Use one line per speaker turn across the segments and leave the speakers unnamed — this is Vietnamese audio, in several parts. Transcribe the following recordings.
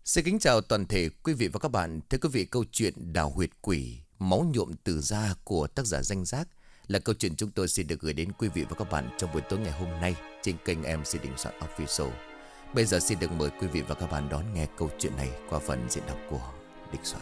Xin kính chào toàn thể quý vị và các bạn. Thưa quý vị, câu chuyện Đào huyệt quỷ, máu nhuộm từ da của tác giả Danh Giác là câu chuyện chúng tôi xin được gửi đến quý vị và các bạn trong buổi tối ngày hôm nay trên kênh MC Đình Soạn Official. Bây giờ xin được mời quý vị và các bạn đón nghe câu chuyện này qua phần diễn đọc của Đình Soạn.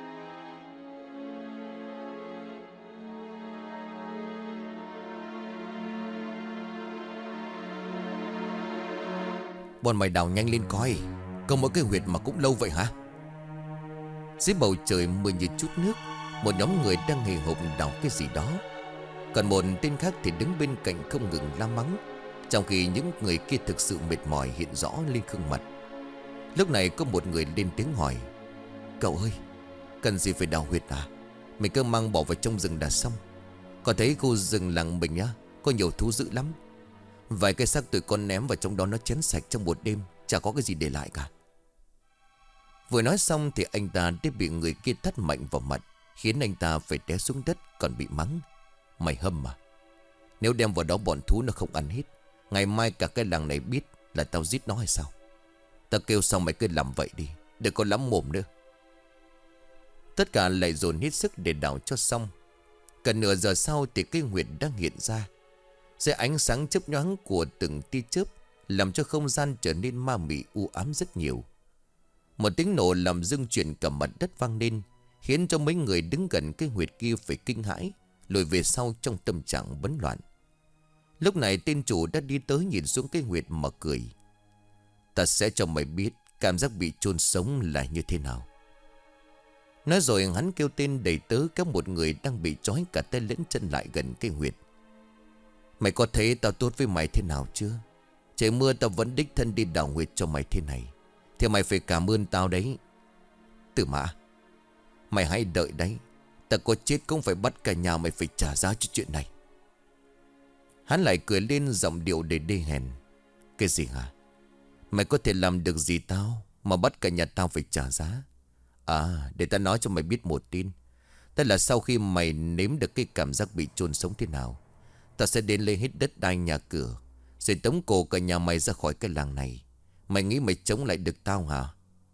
Bọn mày đào nhanh lên coi, có mỗi cái huyệt mà cũng lâu vậy hả? Dưới bầu trời mưa như chút nước, một nhóm người đang hì hục đào cái gì đó. Còn một tên khác thì đứng bên cạnh không ngừng la mắng, trong khi những người kia thực sự mệt mỏi hiện rõ lên gương mặt. Lúc này có một người lên tiếng hỏi: "Cậu ơi, cần gì phải đào huyệt à? Mình cứ mang bỏ vào trong rừng đã xong. Còn thấy khu rừng làng mình á, có nhiều thú dữ lắm. Vài cây xác tụi con ném vào trong đó nó chén sạch trong một đêm, chả có cái gì để lại cả." Vừa nói xong thì anh ta đã bị người kia tát mạnh vào mặt, khiến anh ta phải té xuống đất còn bị mắng: "Mày hâm mà. Nếu đem vào đó bọn thú nó không ăn hết, ngày mai cả cái làng này biết là tao giết nó hay sao? Tao kêu xong mày cứ làm vậy đi, đừng có lắm mồm nữa." Tất cả lại dồn hết sức để đào cho xong. Cần nửa giờ sau thì cái huyệt đang hiện ra. Dưới ánh sáng chớp nhoáng của từng tia chớp làm cho không gian trở nên ma mị u ám rất nhiều. Một tiếng nổ làm rung chuyển cả mặt đất vang lên, khiến cho mấy người đứng gần cái huyệt kia phải kinh hãi, lùi về sau trong tâm trạng bấn loạn. Lúc này tên chủ đã đi tới nhìn xuống cái huyệt mà cười: "Ta sẽ cho mày biết cảm giác bị chôn sống là như thế nào." Nói rồi hắn kêu tên đầy tớ kéo một người đang bị trói cả tay lẫn chân lại gần cái huyệt. "Mày có thấy tao tốt với mày thế nào chưa? Trời mưa tao vẫn đích thân đi đào huyệt cho mày thế này, thì mày phải cảm ơn tao đấy. Tử Mã, mày hãy đợi đấy. Ta có chết cũng phải bắt cả nhà mày phải trả giá cho chuyện này." Hắn lại cười lên giọng điệu đầy đê hèn: "Cái gì hả? Mày có thể làm được gì tao mà bắt cả nhà tao phải trả giá? À, để ta nói cho mày biết một tin. Tức là sau khi mày nếm được cái cảm giác bị chôn sống thế nào, ta sẽ đến lấy hết đất đai nhà cửa, rồi tống cổ cả nhà mày ra khỏi cái làng này. Mày nghĩ mày chống lại được tao hả?"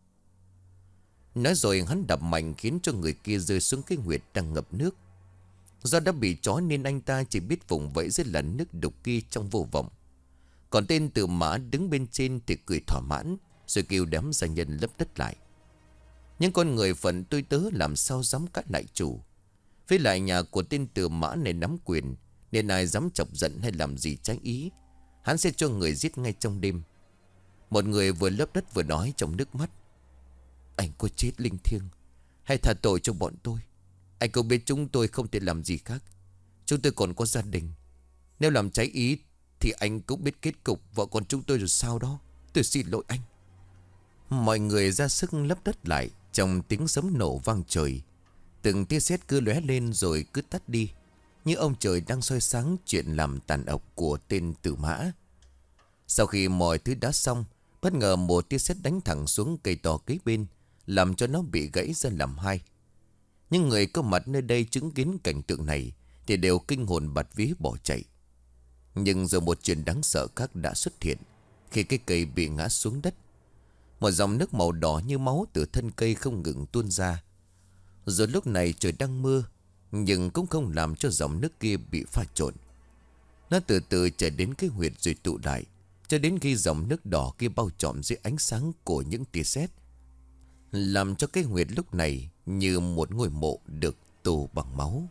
Nói rồi hắn đập mạnh khiến cho người kia rơi xuống cái huyệt đang ngập nước. Do đã bị trói nên anh ta chỉ biết vùng vẫy dưới làn nước đục kia trong vô vọng. Còn tên Tử Mã đứng bên trên thì cười thỏa mãn, rồi kêu đám gia nhân lấp đất lại. Những con người phận tôi tớ làm sao dám cãi lại chủ. Với lại nhà của tên Tử Mã này nắm quyền, nên ai dám chọc giận hay làm gì trái ý, hắn sẽ cho người giết ngay trong đêm. Một người vừa lấp đất vừa nói trong nước mắt: "Anh có chết linh thiêng, hãy tha tội cho bọn tôi. Anh cũng biết chúng tôi không thể làm gì khác. Chúng tôi còn có gia đình. Nếu làm trái ý thì anh cũng biết kết cục vợ con chúng tôi rồi sao đó. Tôi xin lỗi anh." Mọi người ra sức lấp đất lại trong tiếng sấm nổ vang trời. Từng tia sét cứ lóe lên rồi cứ tắt đi, như ông trời đang soi sáng chuyện làm tàn ọc của tên Tử Mã. Sau khi mọi thứ đã xong, bất ngờ một tia sét đánh thẳng xuống cây to kế bên, làm cho nó bị gãy ra làm hai. Những người có mặt nơi đây chứng kiến cảnh tượng này thì đều kinh hồn bạt vía bỏ chạy. Nhưng rồi một chuyện đáng sợ khác đã xuất hiện khi cái cây bị ngã xuống đất. Một dòng nước màu đỏ như máu từ thân cây không ngừng tuôn ra. Rồi lúc này trời đang mưa, nhưng cũng không làm cho dòng nước kia bị pha trộn. Nó từ từ chảy đến cái huyệt rồi tụ lại, cho đến khi dòng nước đỏ kia bao trùm dưới ánh sáng của những tia sét, làm cho cái huyệt lúc này như một ngôi mộ được tô bằng máu.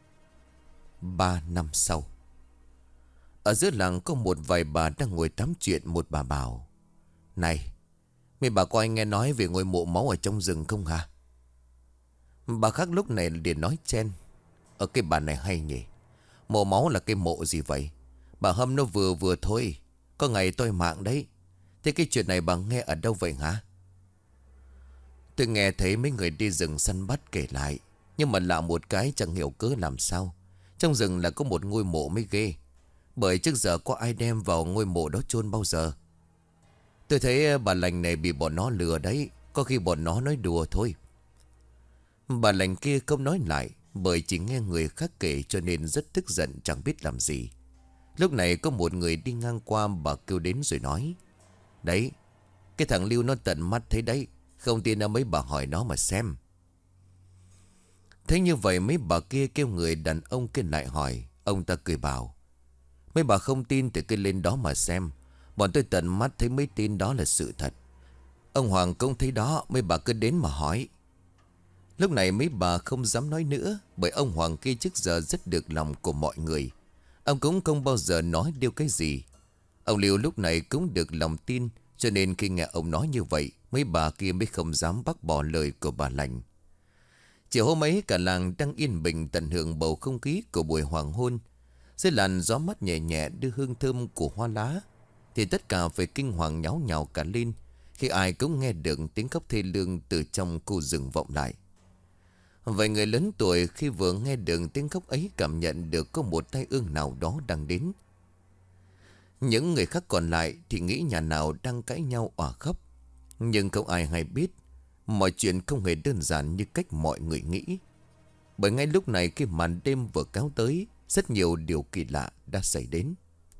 3 năm sau, ở giữa làng có một vài bà đang ngồi tám chuyện. Một bà bảo: "Này, mấy bà có ai nghe nói về ngôi mộ máu ở trong rừng không hả?" Bà khác lúc này liền nói chen: "Ở cái bà này hay nhỉ. Mộ máu là cái mộ gì vậy? Bà hâm nó vừa vừa thôi, có ngày tôi mạng đấy. Thế cái chuyện này bà nghe ở đâu vậy hả?" "Tôi nghe thấy mấy người đi rừng săn bắt kể lại, nhưng mà lạ một cái chẳng hiểu cớ làm sao trong rừng là có một ngôi mộ mới ghê. Bởi trước giờ có ai đem vào ngôi mộ đó chôn bao giờ. Tôi thấy bà lành này bị bọn nó lừa đấy. Có khi bọn nó nói đùa thôi." Bà lành kia không nói lại, bởi chỉ nghe người khác kể cho nên rất tức giận chẳng biết làm gì. Lúc này có một người đi ngang qua, bà kêu đến rồi nói: "Đấy, cái thằng Lưu nó tận mắt thấy đấy. Không tin mấy bà hỏi nó mà xem. Thế như vậy mấy bà kia kêu người đàn ông kia lại hỏi. Ông ta cười bảo: mấy bà không tin thì cứ lên đó mà xem. Bọn tôi tận mắt thấy mấy tin đó là sự thật. Ông Hoàng cũng thấy đó, mấy bà cứ đến mà hỏi. Lúc này mấy bà không dám nói nữa, bởi ông Hoàng kia trước giờ rất được lòng của mọi người. Ông cũng không bao giờ nói điều cái gì. Ông Liêu lúc này cũng được lòng tin, cho nên khi nghe ông nói như vậy, mấy bà kia mới không dám bác bỏ lời của bà lành. Chiều hôm ấy cả làng đang yên bình tận hưởng bầu không khí của buổi hoàng hôn. Dưới làn gió mát nhẹ nhẹ đưa hương thơm của hoa lá, thì tất cả phải kinh hoàng nháo nhào cả lên khi ai cũng nghe được tiếng khóc thê lương từ trong khu rừng vọng lại. Vậy người lớn tuổi khi vừa nghe được tiếng khóc ấy cảm nhận được có một tai ương nào đó đang đến. Những người khác còn lại thì nghĩ nhà nào đang cãi nhau òa khóc. Nhưng không ai hay biết mọi chuyện không hề đơn giản như cách mọi người nghĩ. Bởi ngay lúc này khi màn đêm vừa kéo tới, rất nhiều điều kỳ lạ đã xảy đến.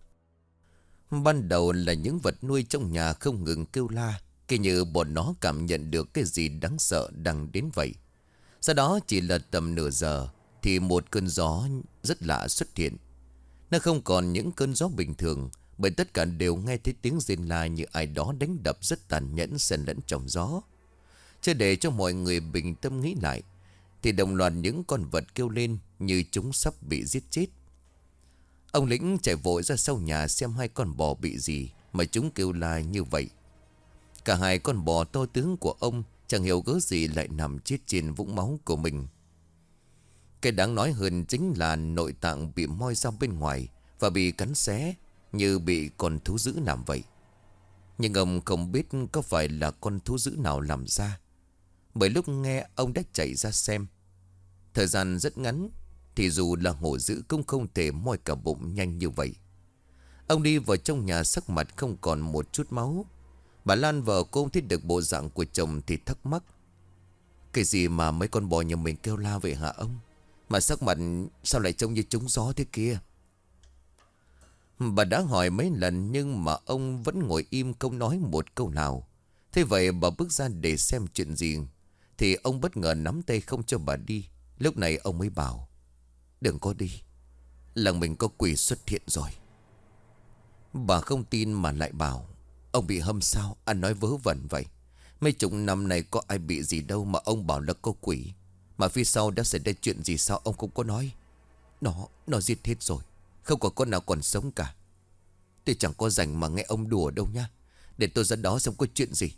Ban đầu là những vật nuôi trong nhà không ngừng kêu la, kỳ như bọn nó cảm nhận được cái gì đáng sợ đang đến vậy. Sau đó chỉ là tầm nửa giờ thì một cơn gió rất lạ xuất hiện. Nó không còn những cơn gió bình thường, bởi tất cả đều nghe thấy tiếng rên la như ai đó đánh đập rất tàn nhẫn xen lẫn trong gió. Chưa để cho mọi người bình tâm nghĩ lại, thì đồng loạt những con vật kêu lên như chúng sắp bị giết chết. Ông Lĩnh chạy vội ra sau nhà xem hai con bò bị gì mà chúng kêu la như vậy. Cả hai con bò to tướng của ông chẳng hiểu gớ gì lại nằm chết trên vũng máu của mình. Cái đáng nói hơn chính là nội tạng bị moi ra bên ngoài và bị cắn xé như bị con thú dữ làm vậy. Nhưng ông không biết có phải là con thú dữ nào làm ra, bởi lúc nghe ông đã chạy ra xem. Thời gian rất ngắn, thì dù là hổ dữ cũng không thể moi cả bụng nhanh như vậy. Ông đi vào trong nhà sắc mặt không còn một chút máu. Bà Lan vợ cô thấy được bộ dạng của chồng thì thắc mắc: cái gì mà mấy con bò nhà mình kêu la vậy hả ông? Mà sắc mặt sao lại trông như trúng gió thế kia? Bà đã hỏi mấy lần nhưng mà ông vẫn ngồi im không nói một câu nào. Thế vậy bà bước ra để xem chuyện gì, thì ông bất ngờ nắm tay không cho bà đi. Lúc này ông mới bảo: đừng có đi, làng mình có quỷ xuất hiện rồi. Bà không tin mà lại bảo: ông bị hâm sao? Anh nói vớ vẩn vậy. Mấy chục năm này có ai bị gì đâu mà ông bảo là có quỷ. Mà phía sau đã xảy ra chuyện gì sao ông không có nói? Nó giết hết rồi, không có con nào còn sống cả. Tôi chẳng có rảnh mà nghe ông đùa đâu nha. Để tôi ra đó xem có chuyện gì.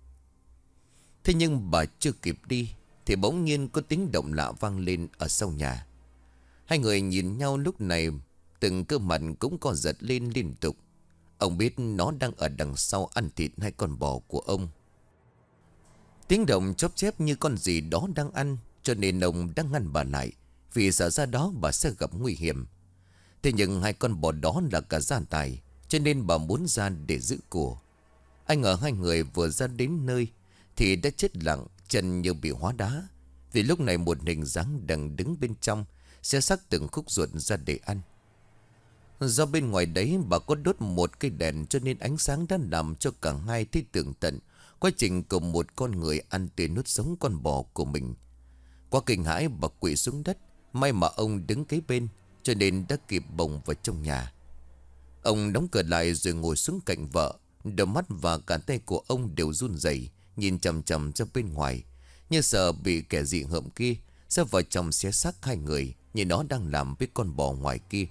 Thế nhưng bà chưa kịp đi thì bỗng nhiên có tiếng động lạ vang lên ở sau nhà. Hai người nhìn nhau lúc này, từng cơ mặt cũng co giật lên liên tục. Ông biết nó đang ở đằng sau ăn thịt hai con bò của ông. Tiếng động chóp chép như con gì đó đang ăn, cho nên ông đang ngăn bà lại, vì sợ ra đó bà sẽ gặp nguy hiểm. Thế nhưng hai con bò đó là cả gia tài, cho nên bà muốn ra để giữ của. Anh ngờ hai người vừa ra đến nơi thì đã chết lặng, chân như bị hóa đá. Vì lúc này một hình dáng đang đứng bên trong, xé xác từng khúc ruột ra để ăn. Do bên ngoài đấy bà có đốt một cây đèn, cho nên ánh sáng đã làm cho cả hai thấy tường tận quá trình của một con người ăn tươi nuốt sống con bò của mình. Quá kinh hãi bà quỵ xuống đất. May mà ông đứng kế bên, cho nên đã kịp bồng vào trong nhà. Ông đóng cửa lại rồi ngồi xuống cạnh vợ. Đôi mắt và cả tay của ông đều run rẩy, nhìn chằm chằm ra bên ngoài, như sợ bị kẻ dị hợm kia sẽ vào trong xé xác hai người như nó đang làm với con bò ngoài kia.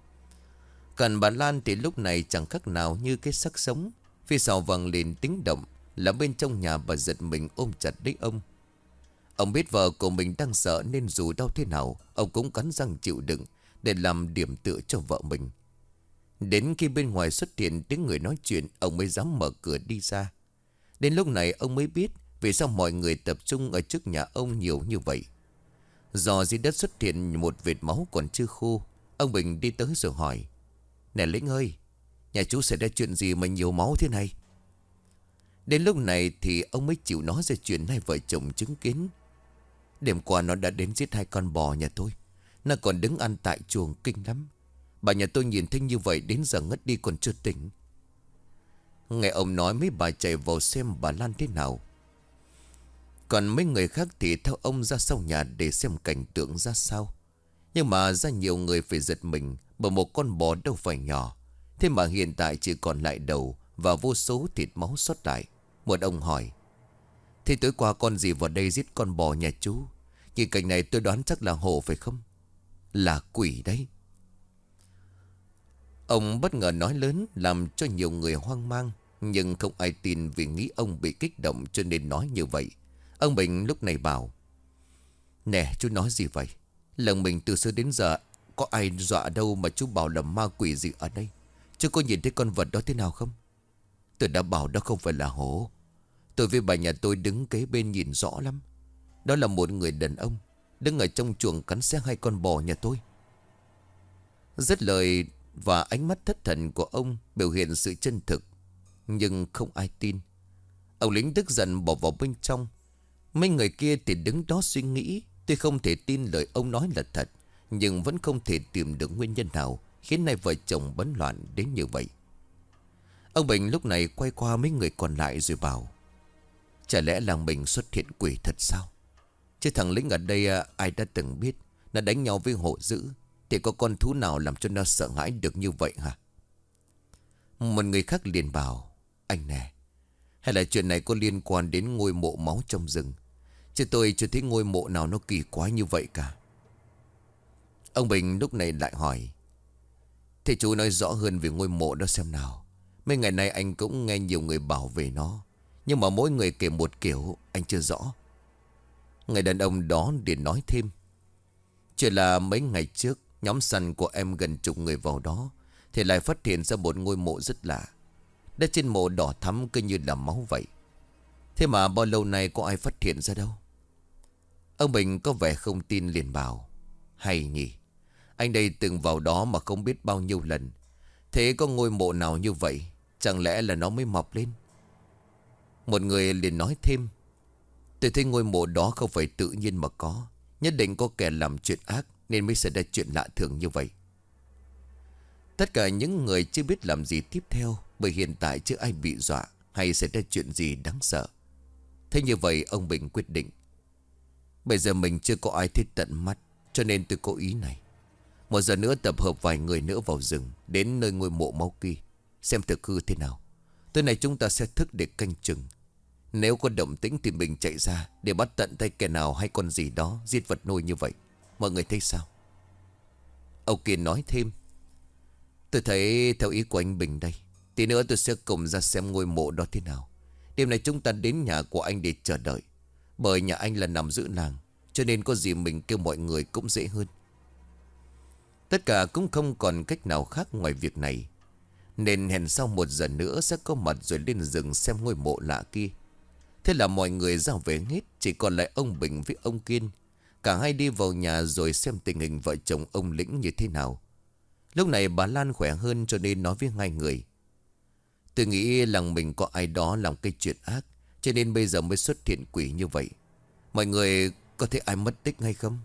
Còn bà Lan thì lúc này chẳng khác nào như cái xác sống. Phía sau vang lên tiếng động, là bên trong nhà bà giật mình ôm chặt lấy ông. Ông biết vợ của mình đang sợ nên dù đau thế nào ông cũng cắn răng chịu đựng để làm điểm tựa cho vợ mình. Đến khi bên ngoài xuất hiện tiếng người nói chuyện, ông mới dám mở cửa đi ra. Đến lúc này ông mới biết vì sao mọi người tập trung ở trước nhà ông nhiều như vậy. Do dưới đất xuất hiện một vệt máu còn chưa khô. Ông Bình đi tới rồi hỏi: nè Lĩnh ơi, nhà chú xảy ra chuyện gì mà nhiều máu thế này? Đến lúc này thì ông mới chịu nói ra chuyện hai vợ chồng chứng kiến. Đêm qua nó đã đến giết hai con bò nhà tôi. Nó còn đứng ăn tại chuồng kinh lắm. Bà nhà tôi nhìn thấy như vậy đến giờ ngất đi còn chưa tỉnh. Nghe ông nói mấy bà chạy vào xem bà Lan thế nào. Còn mấy người khác thì theo ông ra sau nhà để xem cảnh tượng ra sao. Nhưng mà ra nhiều người phải giật mình, bởi một con bò đâu phải nhỏ. Thế mà hiện tại chỉ còn lại đầu và vô số thịt máu sót lại. Một ông hỏi: thế tối qua con gì vào đây giết con bò nhà chú? Nhìn cảnh này tôi đoán chắc là hổ phải không? Là quỷ đấy. Ông bất ngờ nói lớn làm cho nhiều người hoang mang. Nhưng không ai tin vì nghĩ ông bị kích động cho nên nói như vậy. Ông Bình lúc này bảo: nè chú nói gì vậy? Lần mình từ xưa đến giờ có ai dọa đâu mà chú bảo là ma quỷ gì ở đây. Chú có nhìn thấy con vật đó thế nào không? Tôi đã bảo đó không phải là hổ. Tôi với bà nhà tôi đứng kế bên nhìn rõ lắm. Đó là một người đàn ông đứng ở trong chuồng cắn xé hai con bò nhà tôi. Dứt lời và ánh mắt thất thần của ông biểu hiện sự chân thực. Nhưng không ai tin. Ông lính tức giận bỏ vào bên trong. Mấy người kia thì đứng đó suy nghĩ. Tôi không thể tin lời ông nói là thật, nhưng vẫn không thể tìm được nguyên nhân nào khiến hai vợ chồng bấn loạn đến như vậy. Ông Bình lúc này quay qua mấy người còn lại rồi bảo: chả lẽ làng mình xuất hiện quỷ thật sao? Chứ thằng lính ở đây ai đã từng biết. Nó đánh nhau với hổ dữ thì có con thú nào làm cho nó sợ hãi được như vậy hả? Một người khác liền bảo: anh nè, hay là chuyện này có liên quan đến ngôi mộ máu trong rừng? Chứ tôi chưa thấy ngôi mộ nào nó kỳ quái như vậy cả. Ông Bình lúc này lại hỏi: thế chú nói rõ hơn về ngôi mộ đó xem nào. Mấy ngày nay anh cũng nghe nhiều người bảo về nó, nhưng mà mỗi người kể một kiểu, anh chưa rõ. Người đàn ông đó liền nói thêm: chỉ là mấy ngày trước nhóm săn của em gần chục người vào đó thì lại phát hiện ra một ngôi mộ rất lạ. Đất trên mộ đỏ thắm cứ như là máu vậy. Thế mà bao lâu nay có ai phát hiện ra đâu. Ông Bình có vẻ không tin liền bảo: hay nhỉ, anh đây từng vào đó mà không biết bao nhiêu lần. Thế có ngôi mộ nào như vậy? Chẳng lẽ là nó mới mọc lên? Một người liền nói thêm: tôi thấy ngôi mộ đó không phải tự nhiên mà có. Nhất định có kẻ làm chuyện ác nên mới xảy ra chuyện lạ thường như vậy. Tất cả những người chưa biết làm gì tiếp theo, bởi hiện tại chưa ai bị dọa hay xảy ra chuyện gì đáng sợ. Thế như vậy ông Bình quyết định: bây giờ mình chưa có ai thấy tận mắt, cho nên tôi có ý này. Một giờ nữa tập hợp vài người nữa vào rừng, đến nơi ngôi mộ máu kia, xem thực hư thế nào. Tối nay chúng ta sẽ thức để canh chừng. Nếu có động tĩnh thì mình chạy ra để bắt tận tay kẻ nào hay con gì đó giết vật nuôi như vậy. Mọi người thấy sao? Ông Kiên nói thêm: tôi thấy theo ý của anh Bình đây, tí nữa tôi sẽ cùng ra xem ngôi mộ đó thế nào. Đêm nay chúng ta đến nhà của anh để chờ đợi. Bởi nhà anh là nằm giữa làng, cho nên có gì mình kêu mọi người cũng dễ hơn. Tất cả cũng không còn cách nào khác ngoài việc này, nên hẹn sau 1 giờ nữa sẽ có mặt rồi lên rừng xem ngôi mộ lạ kia. Thế là mọi người ra về hết, chỉ còn lại ông Bình với ông Kiên. Cả hai đi vào nhà rồi xem tình hình vợ chồng ông Lĩnh như thế nào. Lúc này bà Lan khỏe hơn cho nên nói với hai người: tôi nghĩ làng mình có ai đó làm cái chuyện ác, cho nên bây giờ mới xuất hiện quỷ như vậy. Mọi người có thấy ai mất tích hay không?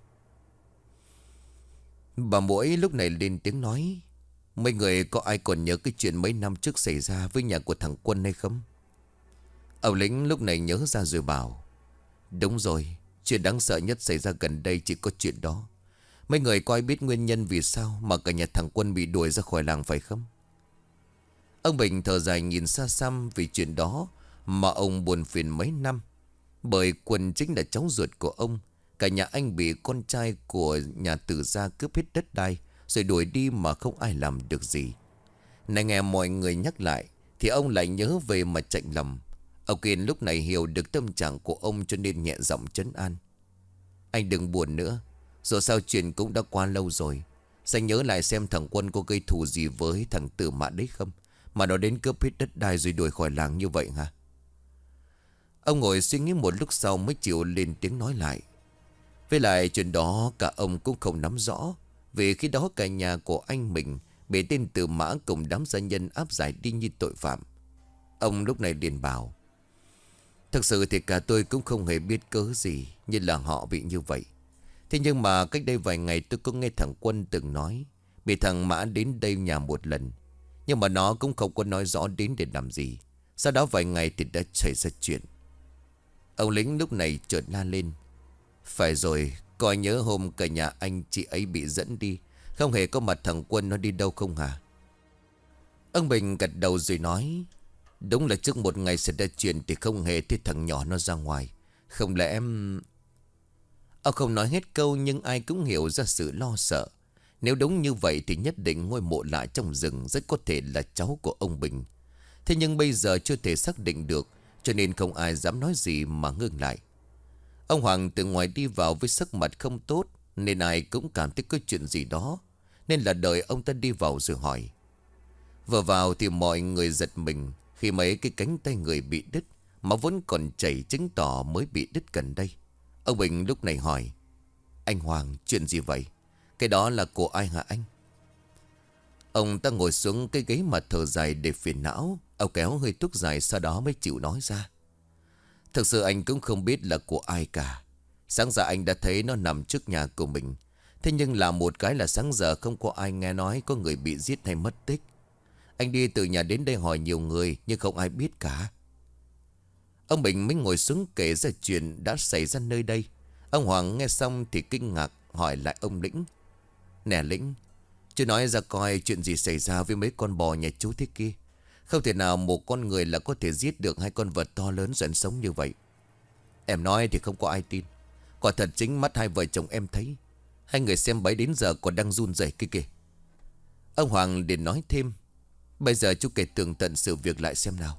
Bà Muỗi lúc này lên tiếng nói: mấy người có ai còn nhớ cái chuyện mấy năm trước xảy ra với nhà của thằng Quân hay không? Ông Lĩnh lúc này nhớ ra rồi bảo: đúng rồi, chuyện đáng sợ nhất xảy ra gần đây chỉ có chuyện đó. Mấy người có ai biết nguyên nhân vì sao mà cả nhà thằng Quân bị đuổi ra khỏi làng phải không? Ông Bình thở dài nhìn xa xăm vì chuyện đó mà ông buồn phiền mấy năm. Bởi Quân chính là cháu ruột của ông. Cả nhà anh bị con trai của nhà Từ gia cướp hết đất đai rồi đuổi đi mà không ai làm được gì. Này nghe mọi người nhắc lại thì ông lại nhớ về mà chạnh lòng. Ông Kiên lúc này hiểu được tâm trạng của ông cho nên nhẹ giọng trấn an: anh đừng buồn nữa, dù sao chuyện cũng đã qua lâu rồi. Anh nhớ lại xem thằng Quân có gây thù gì với thằng Tử Mã đấy không, mà nó đến cướp hết đất đai rồi đuổi khỏi làng như vậy hả? Ông ngồi suy nghĩ một lúc sau mới chịu lên tiếng nói lại: với lại chuyện đó cả ông cũng không nắm rõ. Vì khi đó cả nhà của anh mình bị tên Tử Mã cùng đám gia nhân áp giải đi như tội phạm. Ông lúc này liền bảo: thực sự thì cả tôi cũng không hề biết cớ gì như là họ bị như vậy. Thế nhưng mà cách đây vài ngày tôi có nghe thằng Quân từng nói bị thằng Mã đến đây nhà một lần, nhưng mà nó cũng không có nói rõ đến để làm gì. Sau đó vài ngày thì đã xảy ra chuyện. Ông lính lúc này chợt la lên: Phải rồi, coi nhớ hôm cả nhà anh chị ấy bị dẫn đi, không hề có mặt thằng Quân nó đi đâu không hả? Ông Bình gật đầu rồi nói: Đúng là trước một ngày xảy ra chuyện thì không hề thấy thằng nhỏ nó ra ngoài. Không lẽ em... Ông không nói hết câu nhưng ai cũng hiểu ra sự lo sợ. Nếu đúng như vậy thì nhất định ngôi mộ lạ trong rừng rất có thể là cháu của ông Bình. Thế nhưng bây giờ chưa thể xác định được, cho nên không ai dám nói gì mà ngưng lại. Ông Hoàng từ ngoài đi vào với sắc mặt không tốt, nên ai cũng cảm thấy có chuyện gì đó, nên là đợi ông ta đi vào rồi hỏi. Vừa vào thì mọi người giật mình khi mấy cái cánh tay người bị đứt, máu vẫn còn chảy chứng tỏ mới bị đứt gần đây. Ông Bình lúc này hỏi: Anh Hoàng, chuyện gì vậy? Cái đó là của ai hả anh? Ông ta ngồi xuống cái ghế mà thở dài để phiền não. Ông kéo hơi thuốc dài, sau đó mới chịu nói ra: Thực sự anh cũng không biết là của ai cả. Sáng giờ anh đã thấy nó nằm trước nhà của mình. Thế nhưng là một cái là sáng giờ không có ai nghe nói có người bị giết hay mất tích. Anh đi từ nhà đến đây hỏi nhiều người nhưng không ai biết cả. Ông Bình mới ngồi xuống kể ra chuyện đã xảy ra nơi đây. Ông Hoàng nghe xong thì kinh ngạc hỏi lại ông Lĩnh: Nè Lĩnh, chú nói ra coi chuyện gì xảy ra với mấy con bò nhà chú thế kia. Không thể nào một con người là có thể giết được hai con vật to lớn dẫn sống như vậy. Em nói thì không có ai tin. Quả thật chính mắt hai vợ chồng em thấy. Hai người xem bấy đến giờ còn đang run rẩy kia kìa. Ông Hoàng liền nói thêm: Bây giờ chú kể tường tận sự việc lại xem nào.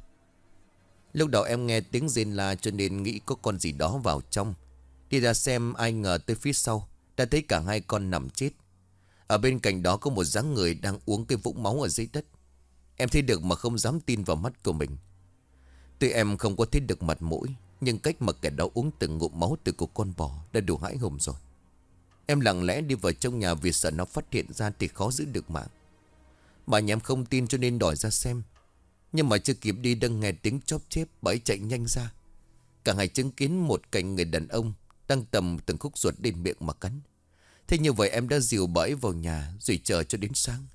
Lúc đầu em nghe tiếng rên la cho nên nghĩ có con gì đó vào trong. Đi ra xem ai ngờ tới phía sau đã thấy cả hai con nằm chết. Ở bên cạnh đó có một dáng người đang uống cái vũng máu ở dưới đất. Em thấy được mà không dám tin vào mắt của mình. Tuy em không có thấy được mặt mũi, nhưng cách mà kẻ đó uống từng ngụm máu từ của con bò đã đủ hãi hùng rồi. Em lặng lẽ đi vào trong nhà vì sợ nó phát hiện ra thì khó giữ được mạng. Bà nhà em không tin cho nên đòi ra xem. Nhưng mà chưa kịp đi đã nghe tiếng chóp chép, bà ấy chạy nhanh ra. Cả hai chứng kiến một cảnh người đàn ông đang tầm từng khúc ruột lên miệng mà cắn. Thế như vậy em đã dìu bà ấy vào nhà rồi chờ cho đến sáng.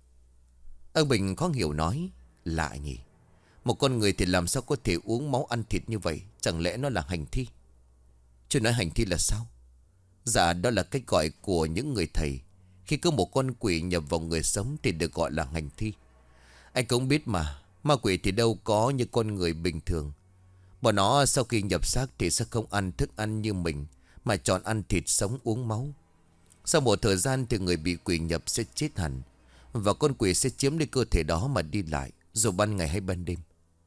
Ông Bình khó hiểu nói: Lạ nhỉ, một con người thì làm sao có thể uống máu ăn thịt như vậy? Chẳng lẽ nó là hành thi? Chưa nói hành thi là sao? Dạ đó là cách gọi của những người thầy. Khi có một con quỷ nhập vào người sống thì được gọi là hành thi. Anh cũng biết mà, ma quỷ thì đâu có như con người bình thường. Bọn nó sau khi nhập xác thì sẽ không ăn thức ăn như mình, mà chọn ăn thịt sống uống máu. Sau một thời gian thì người bị quỷ nhập sẽ chết hẳn, và con quỷ sẽ chiếm lấy cơ thể đó mà đi lại, dù ban ngày hay ban đêm.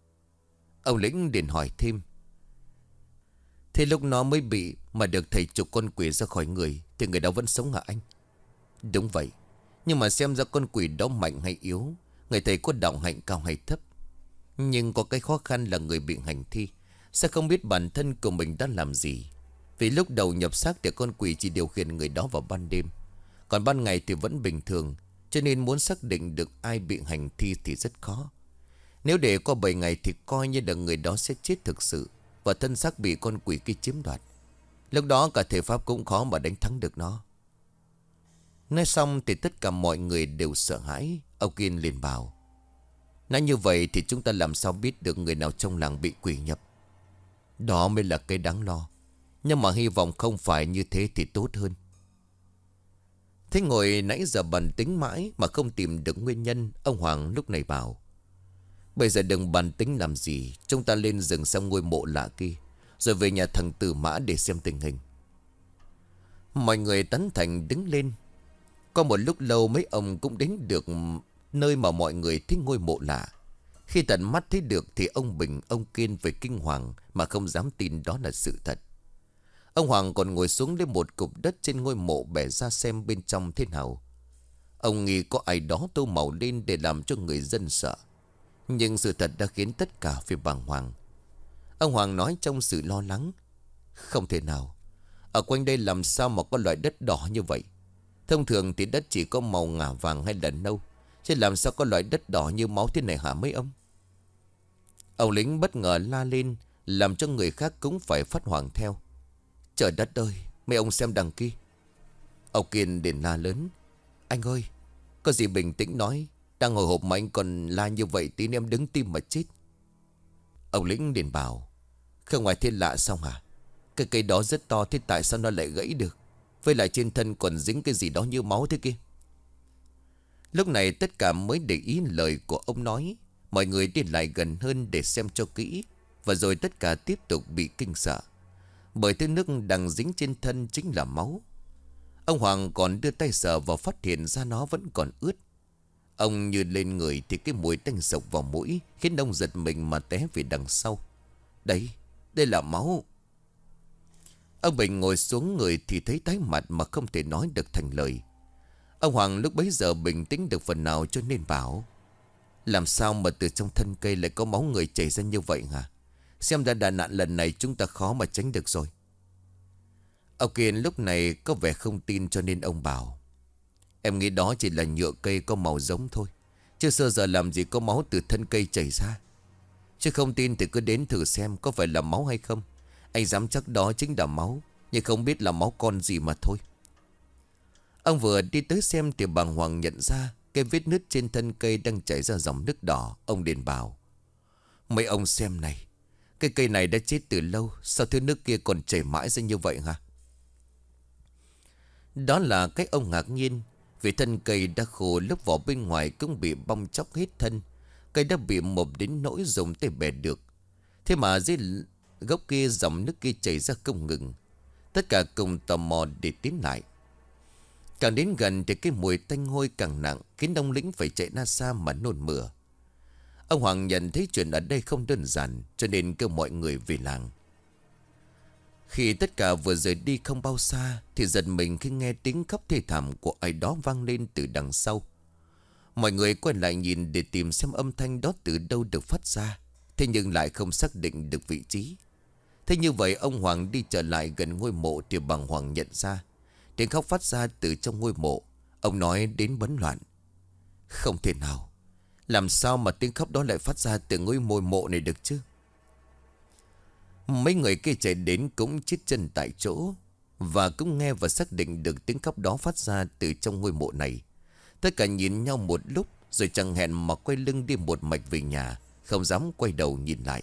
Ông Lĩnh liền hỏi thêm: Thế lúc nó mới bị mà được thầy trục con quỷ ra khỏi người thì người đó vẫn sống hả anh? Đúng vậy. Nhưng mà xem ra con quỷ đó mạnh hay yếu, người thầy có đạo hạnh cao hay thấp. Nhưng có cái khó khăn là người bị hành thi sẽ không biết bản thân của mình đã làm gì. Vì lúc đầu nhập xác thì con quỷ chỉ điều khiển người đó vào ban đêm, còn ban ngày thì vẫn bình thường. Cho nên muốn xác định được ai bị hành thi thì rất khó. Nếu để qua 7 ngày thì coi như là người đó sẽ chết thực sự, và thân xác bị con quỷ kia chiếm đoạt. Lúc đó cả thể pháp cũng khó mà đánh thắng được nó. Nói xong thì tất cả mọi người đều sợ hãi. Ông Kiên liền bảo: Nói như vậy thì chúng ta làm sao biết được người nào trong làng bị quỷ nhập? Đó mới là cái đáng lo. Nhưng mà hy vọng không phải như thế thì tốt hơn. Thế ngồi nãy giờ bàn tính mãi mà không tìm được nguyên nhân, ông Hoàng lúc này bảo: Bây giờ đừng bàn tính làm gì, chúng ta lên rừng xem ngôi mộ lạ kia, rồi về nhà thằng Tử Mã để xem tình hình. Mọi người tán thành đứng lên. Có một lúc lâu mấy ông cũng đến được nơi mà mọi người thích ngôi mộ lạ. Khi tận mắt thấy được thì ông Bình, ông Kiên phải kinh hoàng mà không dám tin đó là sự thật. Ông Hoàng còn ngồi xuống lấy một cục đất trên ngôi mộ bẻ ra xem bên trong thế nào. Ông nghĩ có ai đó tô màu lên để làm cho người dân sợ. Nhưng sự thật đã khiến tất cả phải bàng hoàng. Ông Hoàng nói trong sự lo lắng: Không thể nào, ở quanh đây làm sao mà có loại đất đỏ như vậy? Thông thường thì đất chỉ có màu ngả vàng hay là nâu, chứ làm sao có loại đất đỏ như máu thế này hả mấy ông? Ông lính bất ngờ la lên, làm cho người khác cũng phải phát hoảng theo: Trời đất ơi, mấy ông xem đằng kia! Ông Kiên liền la lớn: Anh ơi, có gì bình tĩnh nói. Đang hồi hộp mà anh còn la như vậy tí em đứng tim mà chết. Ông lính liền bảo: Không ngoài thiên lạ xong hả? Cái cây đó rất to, thế tại sao nó lại gãy được? Với lại trên thân còn dính cái gì đó như máu thế kia. Lúc này tất cả mới để ý lời của ông nói. Mọi người đi lại gần hơn để xem cho kỹ. Và rồi tất cả tiếp tục bị kinh sợ. Bởi thứ nước đang dính trên thân chính là máu. Ông Hoàng còn đưa tay sờ vào phát hiện ra nó vẫn còn ướt. Ông như lên người thì cái mùi tanh sộc vào mũi khiến ông giật mình mà té về đằng sau. Đây, đây là máu. Ông Bình ngồi xuống người thì thấy tái mặt mà không thể nói được thành lời. Ông Hoàng lúc bấy giờ bình tĩnh được phần nào cho nên bảo: làm sao mà từ trong thân cây lại có máu người chảy ra như vậy hả? Xem ra đà nạn lần này chúng ta khó mà tránh được rồi. Ông Kiên lúc này có vẻ không tin cho nên ông bảo: em nghĩ đó chỉ là nhựa cây có màu giống thôi, chứ xưa giờ làm gì có máu từ thân cây chảy ra. Chứ không tin thì cứ đến thử xem có phải là máu hay không. Anh dám chắc đó chính là máu, nhưng không biết là máu con gì mà thôi. Ông vừa đi tới xem thì bàng hoàng nhận ra cái vết nứt trên thân cây đang chảy ra dòng nước đỏ. Ông liền bảo: mấy ông xem này, cái cây này đã chết từ lâu, sao thứ nước kia còn chảy mãi ra như vậy hả? Đó là cái ông ngạc nhiên, vì thân cây đã khô, lớp vỏ bên ngoài cũng bị bong chóc hết thân. Cây đã bị mục đến nỗi dùng tay bẻ được. Thế mà dưới gốc kia dòng nước kia chảy ra không ngừng. Tất cả cùng tò mò để tiến lại. Càng đến gần thì cái mùi tanh hôi càng nặng, khiến ông Lĩnh phải chạy ra xa mà nôn mửa. Ông Hoàng nhận thấy chuyện ở đây không đơn giản, cho nên kêu mọi người về làng. Khi tất cả vừa rời đi không bao xa thì giật mình khi nghe tiếng khóc thê thảm của ai đó vang lên từ đằng sau. Mọi người quay lại nhìn để tìm xem âm thanh đó từ đâu được phát ra, thế nhưng lại không xác định được vị trí. Thế như vậy ông Hoàng đi trở lại gần ngôi mộ thì bàng hoàng nhận ra tiếng khóc phát ra từ trong ngôi mộ. Ông nói đến bấn loạn: không thể nào, làm sao mà tiếng khóc đó lại phát ra từ ngôi mộ này được chứ? Mấy người kia chạy đến cũng chết chân tại chỗ, và cũng nghe và xác định được tiếng khóc đó phát ra từ trong ngôi mộ này. Tất cả nhìn nhau một lúc rồi chẳng hẹn mà quay lưng đi một mạch về nhà, không dám quay đầu nhìn lại.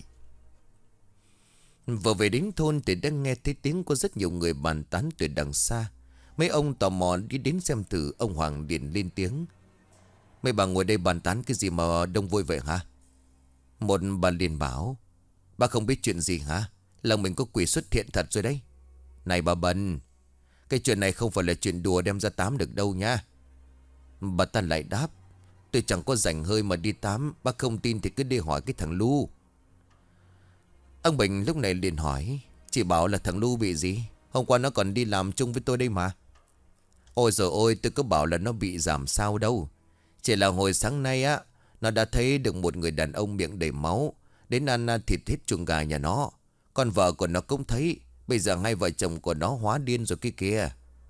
Vừa về đến thôn thì đã nghe thấy tiếng có rất nhiều người bàn tán từ đằng xa. Mấy ông tò mò đi đến xem thử. Ông Hoàng liền lên tiếng: mấy bà ngồi đây bàn tán cái gì mà đông vui vậy hả? Một bà liền bảo: bà không biết chuyện gì hả? Lòng mình có quỷ xuất hiện thật rồi đấy. Này bà Bần, cái chuyện này không phải là chuyện đùa đem ra tám được đâu nha. Bà ta lại đáp: tôi chẳng có rảnh hơi mà đi tám. Bác không tin thì cứ đi hỏi cái thằng Lu. Ông Bình lúc này liền hỏi: chị bảo là thằng Lu bị gì? Hôm qua nó còn đi làm chung với tôi đây mà. Ôi giời ơi, tôi có bảo là nó bị giảm sao đâu. Chỉ là hồi sáng nay á, nó đã thấy được một người đàn ông miệng đầy máu đến ăn thịt hết chuồng gà nhà nó. Con vợ của nó cũng thấy. Bây giờ hai vợ chồng của nó hóa điên rồi kia kìa.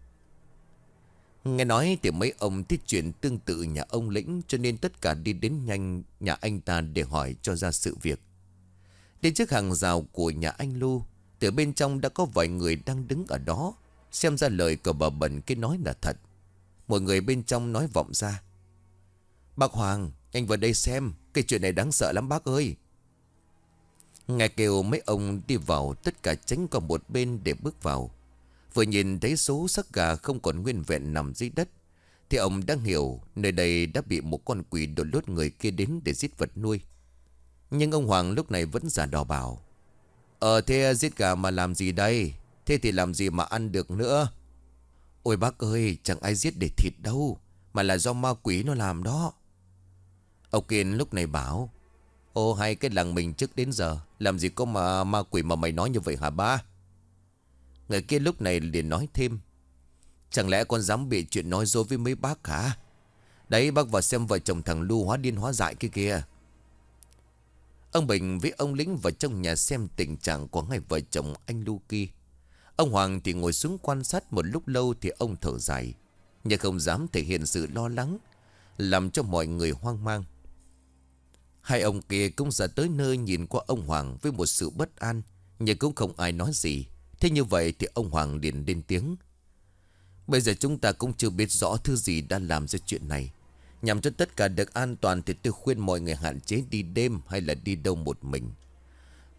Nghe nói thì mấy ông thích chuyện tương tự nhà ông Lĩnh, cho nên tất cả đi đến nhanh nhà anh ta để hỏi cho ra sự việc. Đến trước hàng rào của nhà anh Lu, từ bên trong đã có vài người đang đứng ở đó. Xem ra lời của bà Bần cái nói là thật. Một người bên trong nói vọng ra: bác Hoàng, anh vào đây xem, cái chuyện này đáng sợ lắm bác ơi. Nghe kêu mấy ông đi vào, tất cả tránh qua một bên để bước vào. Vừa nhìn thấy số xác gà không còn nguyên vẹn nằm dưới đất thì ông đang hiểu nơi đây đã bị một con quỷ đột lốt người kia đến để giết vật nuôi. Nhưng ông Hoàng lúc này vẫn giả đò bảo: thế giết gà mà làm gì đây? Thế thì làm gì mà ăn được nữa? Ôi bác ơi, chẳng ai giết để thịt đâu, mà là do ma quỷ nó làm đó. Ông Kiên lúc này bảo: ô hay cái làng mình trước đến giờ làm gì có ma quỷ mà mày nói như vậy hả ba? Người kia lúc này liền nói thêm: chẳng lẽ con dám bị chuyện nói dối với mấy bác hả? Đấy, bác vào xem vợ chồng thằng Lu hóa điên hóa dại kia kìa. Ông Bình với ông Lĩnh vào trong nhà xem tình trạng của hai vợ chồng anh Lu kia. Ông Hoàng thì ngồi xuống quan sát một lúc lâu thì ông thở dài, nhưng không dám thể hiện sự lo lắng, làm cho mọi người hoang mang. Hai ông kia cũng ra tới nơi nhìn qua ông Hoàng với một sự bất an, nhưng cũng không ai nói gì. Thế như vậy thì ông Hoàng liền lên tiếng: bây giờ chúng ta cũng chưa biết rõ thứ gì đã làm ra chuyện này. Nhằm cho tất cả được an toàn thì tôi khuyên mọi người hạn chế đi đêm hay là đi đâu một mình.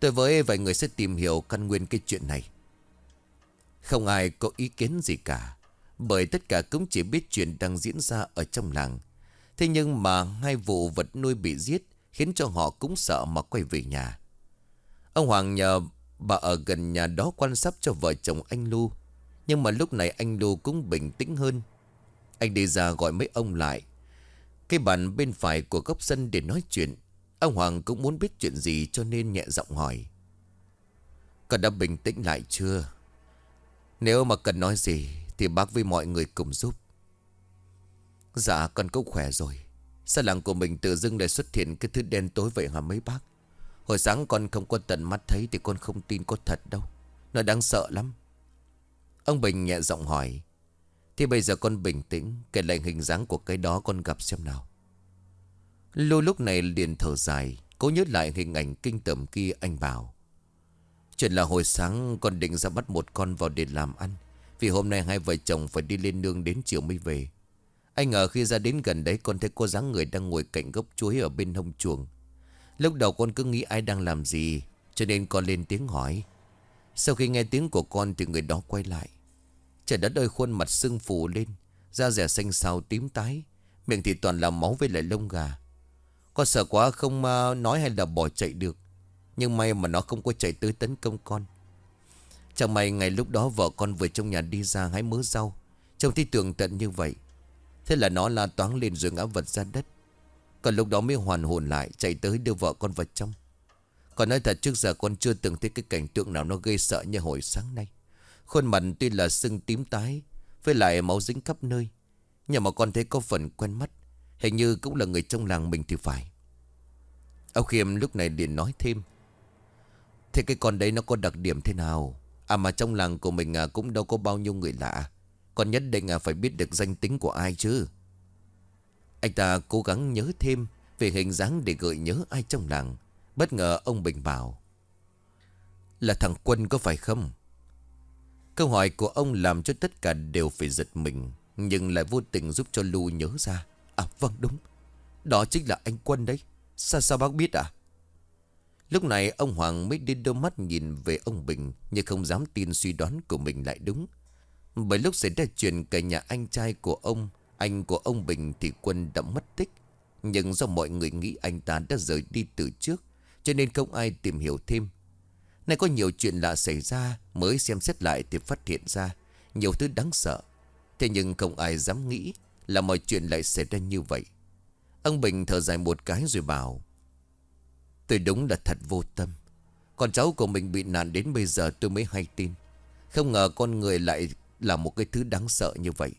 Tôi với vài người sẽ tìm hiểu căn nguyên cái chuyện này. Không ai có ý kiến gì cả, bởi tất cả cũng chỉ biết chuyện đang diễn ra ở trong làng. Thế nhưng mà hai vụ vật nuôi bị giết khiến cho họ cũng sợ mà quay về nhà. Ông Hoàng nhờ bà ở gần nhà đó quan sát cho vợ chồng anh Lu. Nhưng mà lúc này anh Lu cũng bình tĩnh hơn. Anh đi ra gọi mấy ông lại cái bàn bên phải của góc sân để nói chuyện. Ông Hoàng cũng muốn biết chuyện gì cho nên nhẹ giọng hỏi: con đã bình tĩnh lại chưa? Nếu mà cần nói gì thì bác với mọi người cùng giúp. Dạ con cũng khỏe rồi. Sao làng của mình tự dưng lại xuất hiện cái thứ đen tối vậy hả mấy bác? Hồi sáng con không có tận mắt thấy thì con không tin có thật đâu. Nó đáng sợ lắm. Ông Bình nhẹ giọng hỏi: thì bây giờ con bình tĩnh kể lại hình dáng của cái đó con gặp xem nào. Lô lúc này liền thở dài, cố nhớ lại hình ảnh kinh tởm kia. Anh bảo: chuyện là hồi sáng con định ra bắt một con vào để làm ăn, vì hôm nay hai vợ chồng phải đi lên nương đến chiều mới về. Anh ngờ khi ra đến gần đấy con thấy cô dáng người đang ngồi cạnh gốc chuối ở bên hông chuồng. Lúc đầu con cứ nghĩ ai đang làm gì, cho nên con lên tiếng hỏi. Sau khi nghe tiếng của con thì người đó quay lại. Trời đất ơi, khuôn mặt sưng phù lên, da dẻ xanh xao tím tái, miệng thì toàn là máu với lại lông gà. Con sợ quá không nói hay là bỏ chạy được. Nhưng may mà nó không có chạy tới tấn công con. Chẳng may ngày lúc đó vợ con vừa trong nhà đi ra hái mớ rau, trông thấy tường tận như vậy. Thế là nó la toáng lên rồi ngã vật ra đất. Còn lúc đó mới hoàn hồn lại, chạy tới đưa vợ con vào trong. Còn nói thật, trước giờ con chưa từng thấy cái cảnh tượng nào nó gây sợ như hồi sáng nay. Khuôn mặt tuy là sưng tím tái, với lại máu dính khắp nơi, nhưng mà con thấy có phần quen mắt. Hình như cũng là người trong làng mình thì phải. Ông Khiêm lúc này liền nói thêm: thế cái con đấy nó có đặc điểm thế nào? À mà trong làng của mình cũng đâu có bao nhiêu người lạ. Con nhất định phải biết được danh tính của ai chứ. Anh ta cố gắng nhớ thêm về hình dáng để gợi nhớ ai trong làng. Bất ngờ ông Bình bảo: là thằng Quân có phải không? Câu hỏi của ông làm cho tất cả đều phải giật mình, nhưng lại vô tình giúp cho Lu nhớ ra. À vâng, đúng, đó chính là anh Quân đấy. Sao bác biết à? Lúc này ông Hoàng mới đi đôi mắt nhìn về ông Bình, nhưng không dám tin suy đoán của mình lại đúng. Bởi lúc xảy ra chuyện cả nhà anh trai của ông, anh của ông Bình thì Quân đã mất tích. Nhưng do mọi người nghĩ anh ta đã rời đi từ trước, cho nên không ai tìm hiểu thêm. Nay có nhiều chuyện lạ xảy ra, mới xem xét lại thì phát hiện ra nhiều thứ đáng sợ. Thế nhưng không ai dám nghĩ là mọi chuyện lại xảy ra như vậy. Ông Bình thở dài một cái rồi bảo: tôi đúng là thật vô tâm. Con cháu của mình bị nạn đến bây giờ tôi mới hay tin. Không ngờ con người lại là một cái thứ đáng sợ như vậy.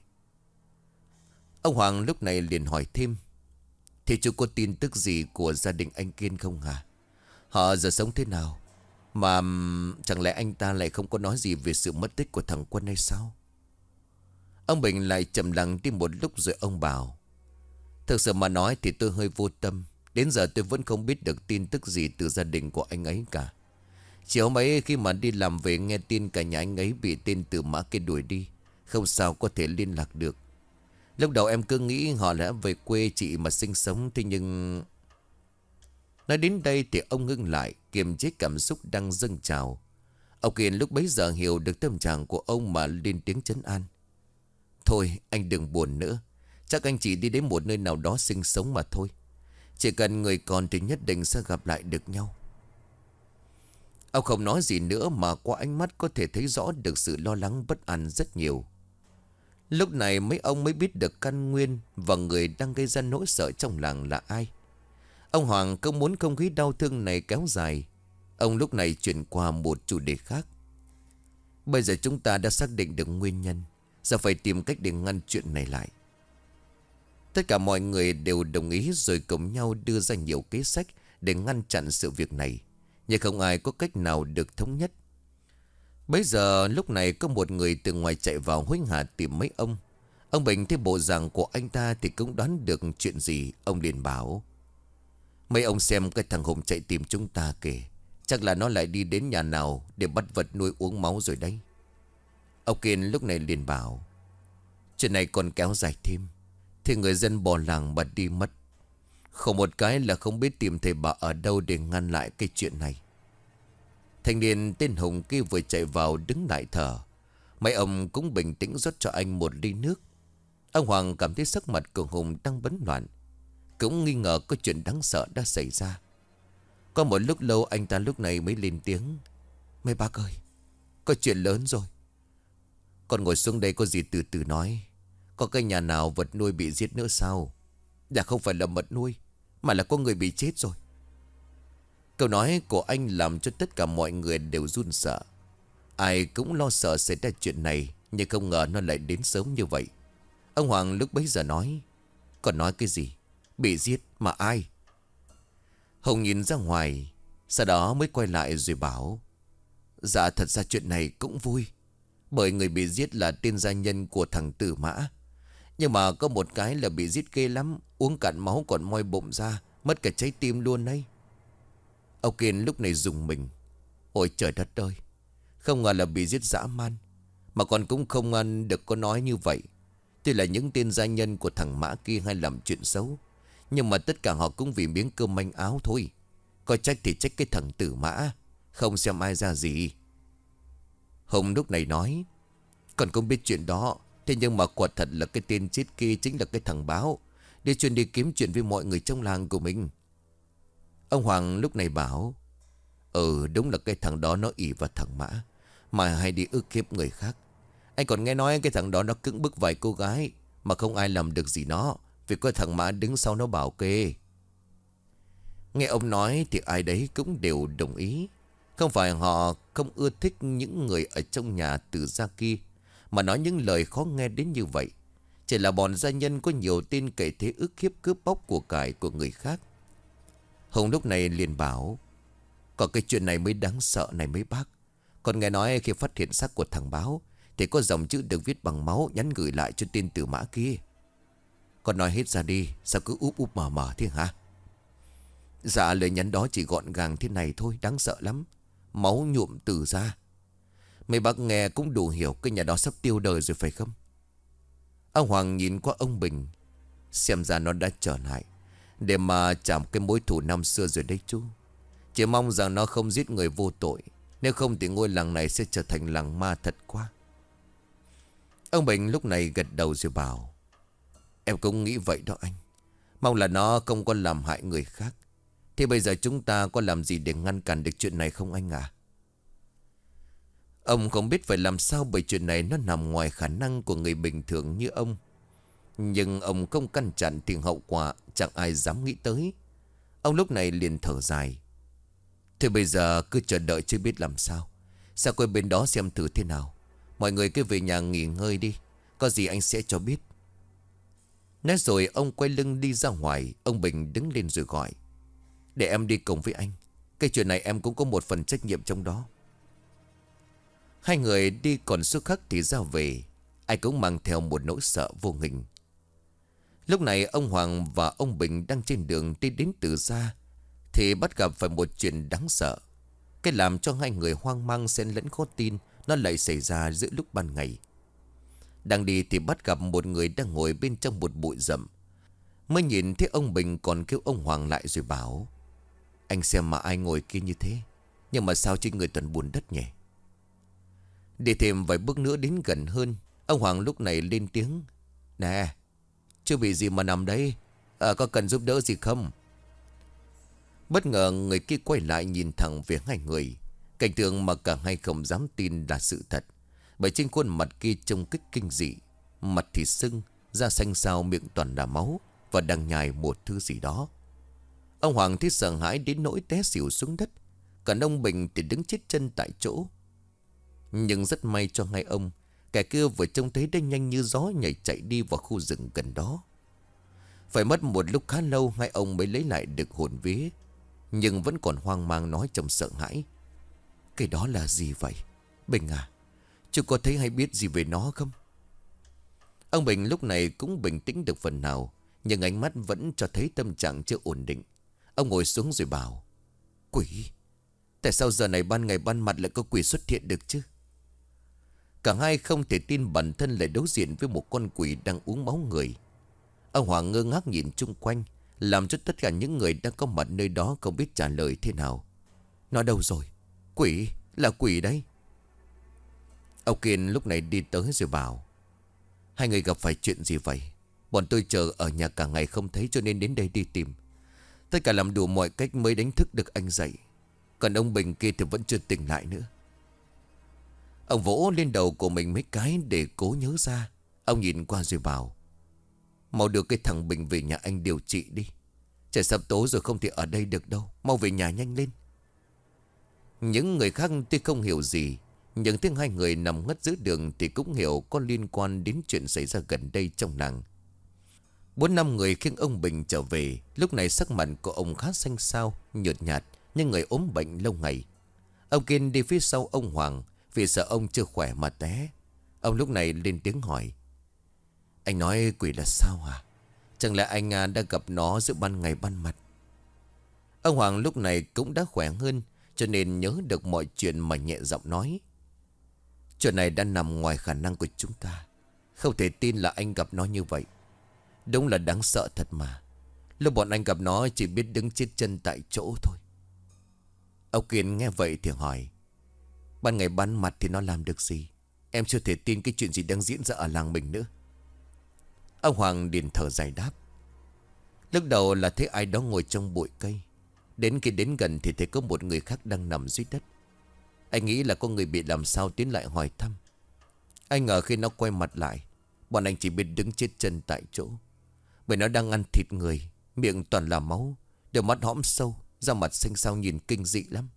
Ông Hoàng lúc này liền hỏi thêm: thì chú có tin tức gì của gia đình anh Kiên không hả? Họ giờ sống thế nào? Mà chẳng lẽ anh ta lại không có nói gì về sự mất tích của thằng Quân hay sao? Ông Bình lại trầm lặng đi một lúc rồi ông bảo: thực sự mà nói thì tôi hơi vô tâm. Đến giờ tôi vẫn không biết được tin tức gì từ gia đình của anh ấy cả. Chỉ hôm ấy khi mà đi làm về nghe tin cả nhà anh ấy bị tên Tử Mã kia đuổi đi, không sao có thể liên lạc được. Lúc đầu em cứ nghĩ họ đã về quê chị mà sinh sống. Thế nhưng... Nói đến đây thì ông ngưng lại, kiềm chế cảm xúc đang dâng trào. Ông Kiên lúc bấy giờ hiểu được tâm trạng của ông mà lên tiếng trấn an: thôi anh đừng buồn nữa. Chắc anh chỉ đi đến một nơi nào đó sinh sống mà thôi. Chỉ cần người còn thì nhất định sẽ gặp lại được nhau. Ông không nói gì nữa mà qua ánh mắt có thể thấy rõ được sự lo lắng bất an rất nhiều. Lúc này mấy ông mới biết được căn nguyên và người đang gây ra nỗi sợ trong làng là ai. Ông Hoàng không muốn không khí đau thương này kéo dài. Ông lúc này chuyển qua một chủ đề khác: bây giờ chúng ta đã xác định được nguyên nhân, giờ phải tìm cách để ngăn chuyện này lại. Tất cả mọi người đều đồng ý rồi cùng nhau đưa ra nhiều kế sách để ngăn chặn sự việc này. Nhưng không ai có cách nào được thống nhất. Bấy giờ lúc này có một người từ ngoài chạy vào hối hả tìm mấy ông. Ông Bình thấy bộ dạng của anh ta thì cũng đoán được chuyện gì. Ông liền bảo: mấy ông xem cái thằng Hùng chạy tìm chúng ta kìa. Chắc là nó lại đi đến nhà nào để bắt vật nuôi uống máu rồi đấy. Ông Kiên lúc này liền bảo: chuyện này còn kéo dài thêm thì người dân bỏ làng mà đi mất. Không một cái là không biết tìm thầy bà ở đâu để ngăn lại cái chuyện này. Thanh niên tên Hùng kia vừa chạy vào đứng lại thở. Mấy ông cũng bình tĩnh rót cho anh một ly nước. Ông Hoàng cảm thấy sắc mặt của Hùng đang bấn loạn, cũng nghi ngờ có chuyện đáng sợ đã xảy ra. Có một lúc lâu anh ta lúc này mới lên tiếng. Mấy bác ơi, có chuyện lớn rồi. Con ngồi xuống đây có gì từ từ nói. Có cái nhà nào vật nuôi bị giết nữa sao? Dạ không phải là vật nuôi, mà là có người bị chết rồi. Câu nói của anh làm cho tất cả mọi người đều run sợ. Ai cũng lo sợ xảy ra chuyện này, nhưng không ngờ nó lại đến sớm như vậy. Ông Hoàng lúc bấy giờ nói. Còn nói cái gì? Bị giết mà ai? Hùng nhìn ra ngoài, sau đó mới quay lại rồi bảo. Dạ thật ra chuyện này cũng vui, bởi người bị giết là tên gia nhân của thằng Tử Mã. Nhưng mà có một cái là bị giết ghê lắm, uống cạn máu còn moi bụng ra, mất cả trái tim luôn đấy. Ông Kiên lúc này rùng mình. Ôi trời đất ơi, không ngờ là bị giết dã man. Mà còn cũng không ăn được có nói như vậy. Tuy là những tên gia nhân của thằng Mã kia hay làm chuyện xấu, nhưng mà tất cả họ cũng vì miếng cơm manh áo thôi. Có trách thì trách cái thằng Tử Mã, không xem ai ra gì. Hùng lúc này nói. Còn không biết chuyện đó, thế nhưng mà quả thật là cái tên chết kia chính là cái thằng Báo, đi chuyên đi kiếm chuyện với mọi người trong làng của mình. Ông Hoàng lúc này bảo. Đúng là cái thằng đó nó ỷ vào thằng Mã, mà hay đi ức hiếp người khác. Anh còn nghe nói cái thằng đó nó cưỡng bức vài cô gái, mà không ai làm được gì nó, vì có thằng Mã đứng sau nó bảo kê. Nghe ông nói thì ai đấy cũng đều đồng ý. Không phải họ không ưa thích những người ở trong nhà Từ gia kia, mà nói những lời khó nghe đến như vậy. Chỉ là bọn gia nhân có nhiều tên cậy thế ức hiếp cướp bóc của cải của người khác. Hùng lúc này liền bảo. Còn cái chuyện này mới đáng sợ này mấy bác. Còn nghe nói khi phát hiện xác của thằng Báo thì có dòng chữ được viết bằng máu nhắn gửi lại cho tên Tử Mã kia. Con nói hết ra đi, sao cứ úp úp mở mở thế hả? Dạ lời nhắn đó chỉ gọn gàng thế này thôi, đáng sợ lắm. Máu nhuộm từ ra. Mấy bác nghe cũng đủ hiểu cái nhà đó sắp tiêu đời rồi phải không? Ông Hoàng nhìn qua ông Bình. Xem ra nó đã trở lại để mà trả cái mối thù năm xưa rồi đấy chú. Chỉ mong rằng nó không giết người vô tội, nếu không thì ngôi làng này sẽ trở thành làng ma thật quá. Ông Bình lúc này gật đầu rồi bảo. Em cũng nghĩ vậy đó anh. Mong là nó không có làm hại người khác. Thì bây giờ chúng ta có làm gì để ngăn cản được chuyện này không anh à? Ông không biết phải làm sao, bởi chuyện này nó nằm ngoài khả năng của người bình thường như ông. Nhưng ông không căn chặn thì hậu quả chẳng ai dám nghĩ tới. Ông lúc này liền thở dài. Thôi bây giờ cứ chờ đợi chưa biết làm sao. Sao qua bên đó xem thử thế nào. Mọi người cứ về nhà nghỉ ngơi đi, có gì anh sẽ cho biết. Nói rồi ông quay lưng đi ra ngoài. Ông Bình đứng lên rồi gọi. Để em đi cùng với anh. Cái chuyện này em cũng có một phần trách nhiệm trong đó. Hai người đi còn số khác thì ra về. Ai cũng mang theo một nỗi sợ vô hình. Lúc này ông Hoàng và ông Bình đang trên đường đi đến Từ Gia thì bắt gặp phải một chuyện đáng sợ. Cái làm cho hai người hoang mang xen lẫn khó tin nó lại xảy ra giữa lúc ban ngày. Đang đi thì bắt gặp một người đang ngồi bên trong một bụi rậm. Mới nhìn thấy ông Bình còn kêu ông Hoàng lại rồi bảo. Anh xem mà ai ngồi kia như thế, nhưng mà sao trên người toàn bùn đất nhỉ? Đi thêm vài bước nữa đến gần hơn, ông Hoàng lúc này lên tiếng. Nè, chưa bị gì mà nằm đây, có cần giúp đỡ gì không? Bất ngờ người kia quay lại nhìn thẳng về hai người. Cảnh tượng mà cả hai không dám tin là sự thật. Bởi trên khuôn mặt kia trông kích kinh dị. Mặt thì sưng, da xanh xao, miệng toàn là máu, và đang nhai một thứ gì đó. Ông Hoàng thấy sợ hãi đến nỗi té xỉu xuống đất. Còn ông Bình thì đứng chết chân tại chỗ. Nhưng rất may cho hai ông, kẻ kia vừa trông thấy đã nhanh như gió nhảy chạy đi vào khu rừng gần đó. Phải mất một lúc khá lâu hai ông mới lấy lại được hồn vía, nhưng vẫn còn hoang mang nói trong sợ hãi. Cái đó là gì vậy? Bình à, chú có thấy hay biết gì về nó không? Ông Bình lúc này cũng bình tĩnh được phần nào, nhưng ánh mắt vẫn cho thấy tâm trạng chưa ổn định. Ông ngồi xuống rồi bảo. Quỷ? Tại sao giờ này ban ngày ban mặt lại có quỷ xuất hiện được chứ? Cả hai không thể tin bản thân lại đối diện với một con quỷ đang uống máu người. Ông Hoàng ngơ ngác nhìn chung quanh, làm cho tất cả những người đang có mặt nơi đó không biết trả lời thế nào. Nó đâu rồi? Quỷ, là quỷ đấy. Ông Kiên lúc này đi tới rồi bảo: Hai người gặp phải chuyện gì vậy? Bọn tôi chờ ở nhà cả ngày không thấy cho nên đến đây đi tìm. Tất cả làm đủ mọi cách mới đánh thức được anh dậy. Còn ông Bình kia thì vẫn chưa tỉnh lại nữa. Ông vỗ lên đầu của mình mấy cái để cố nhớ ra. Ông nhìn qua rồi bảo: Mau đưa cái thằng Bình về nhà anh điều trị đi. Trời sắp tối rồi không thể ở đây được đâu. Mau về nhà nhanh lên. Những người khác tuy không hiểu gì, nhưng tiếng hai người nằm ngất giữa đường thì cũng hiểu có liên quan đến chuyện xảy ra gần đây trong làng. 4-5 người khiêng ông Bình trở về. Lúc này sắc mặt của ông khá xanh xao, nhợt nhạt, như người ốm bệnh lâu ngày. Ông Kiên đi phía sau ông Hoàng vì sợ ông chưa khỏe mà té. Ông lúc này lên tiếng hỏi: Anh nói quỷ là sao hả? Chẳng lẽ anh đã gặp nó giữa ban ngày ban mặt? Ông Hoàng lúc này cũng đã khỏe hơn, cho nên nhớ được mọi chuyện mà nhẹ giọng nói: Chuyện này đã nằm ngoài khả năng của chúng ta. Không thể tin là anh gặp nó như vậy. Đúng là đáng sợ thật mà. Lúc bọn anh gặp nó chỉ biết đứng chết chân tại chỗ thôi. Ông Kiên nghe vậy thì hỏi: Ban ngày ban mặt thì nó làm được gì? Em chưa thể tin cái chuyện gì đang diễn ra ở làng mình nữa. Ông Hoàng điền thở dài đáp: Lúc đầu là thấy ai đó ngồi trong bụi cây. Đến khi đến gần thì thấy có một người khác đang nằm dưới đất. Anh nghĩ là có người bị làm sao tiến lại hỏi thăm. Anh ngờ khi nó quay mặt lại, bọn anh chỉ biết đứng chết chân tại chỗ. Bởi nó đang ăn thịt người, miệng toàn là máu, đôi mắt hõm sâu, da mặt xanh xao nhìn kinh dị lắm.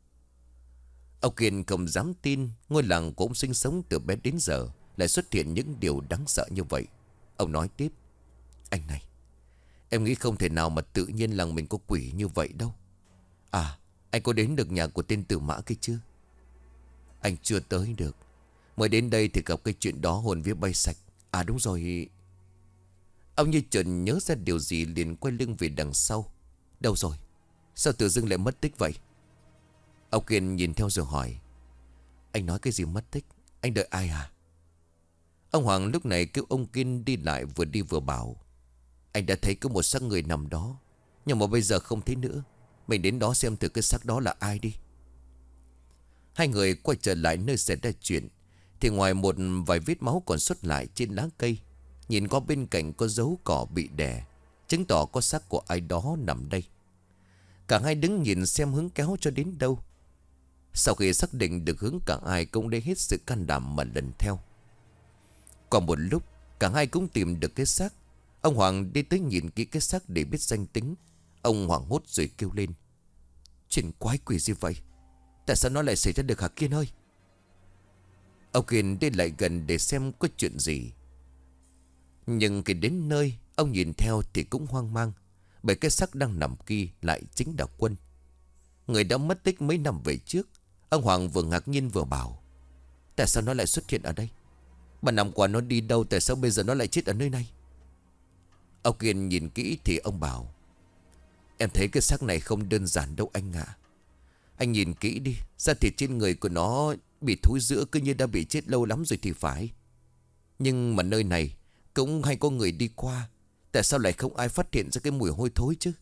Ông Kiên không dám tin ngôi làng của ông sinh sống từ bé đến giờ lại xuất hiện những điều đáng sợ như vậy. Ông nói tiếp: Anh này, em nghĩ không thể nào mà tự nhiên làng mình có quỷ như vậy đâu. À, anh có đến được nhà của tên Tử Mã kia chưa? Anh chưa tới được. Mới đến đây thì gặp cái chuyện đó hồn vía bay sạch. À đúng rồi. Ông như chợt nhớ ra điều gì liền quay lưng về đằng sau. Đâu rồi? Sao tự dưng lại mất tích vậy? Ông Kiên nhìn theo rồi hỏi: Anh nói cái gì mất tích? Anh đợi ai à? Ông Hoàng lúc này kêu ông Kiên đi lại vừa đi vừa bảo: Anh đã thấy có một xác người nằm đó, nhưng mà bây giờ không thấy nữa. Mình đến đó xem thử cái xác đó là ai đi. Hai người quay trở lại nơi xảy ra chuyện thì ngoài một vài vết máu còn xuất lại trên lá cây, nhìn qua bên cạnh có dấu cỏ bị đè, chứng tỏ có xác của ai đó nằm đây. Cả hai đứng nhìn xem hướng kéo cho đến đâu. Sau khi xác định được hướng, cả hai cũng lấy hết sự can đảm mà lần theo. Qua một lúc cả hai cũng tìm được cái xác. Ông Hoàng đi tới nhìn kỹ cái xác để biết danh tính. Ông hoảng hốt rồi kêu lên: Chuyện quái quỷ gì vậy? Tại sao nó lại xảy ra được hả Kiên ơi? Ông Kiên đi lại gần để xem có chuyện gì. Nhưng khi đến nơi, ông nhìn theo thì cũng hoang mang, bởi cái xác đang nằm kia lại chính là Quân, người đã mất tích mấy năm về trước. Ông Hoàng vừa ngạc nhiên vừa bảo: Tại sao nó lại xuất hiện ở đây? Mà năm qua nó đi đâu, tại sao bây giờ nó lại chết ở nơi này? Ông Kiên nhìn kỹ thì ông bảo: Em thấy cái xác này không đơn giản đâu anh ạ. Anh nhìn kỹ đi, da thịt trên người của nó bị thối rữa, cứ như đã bị chết lâu lắm rồi thì phải. Nhưng mà nơi này cũng hay có người đi qua, tại sao lại không ai phát hiện ra cái mùi hôi thối chứ?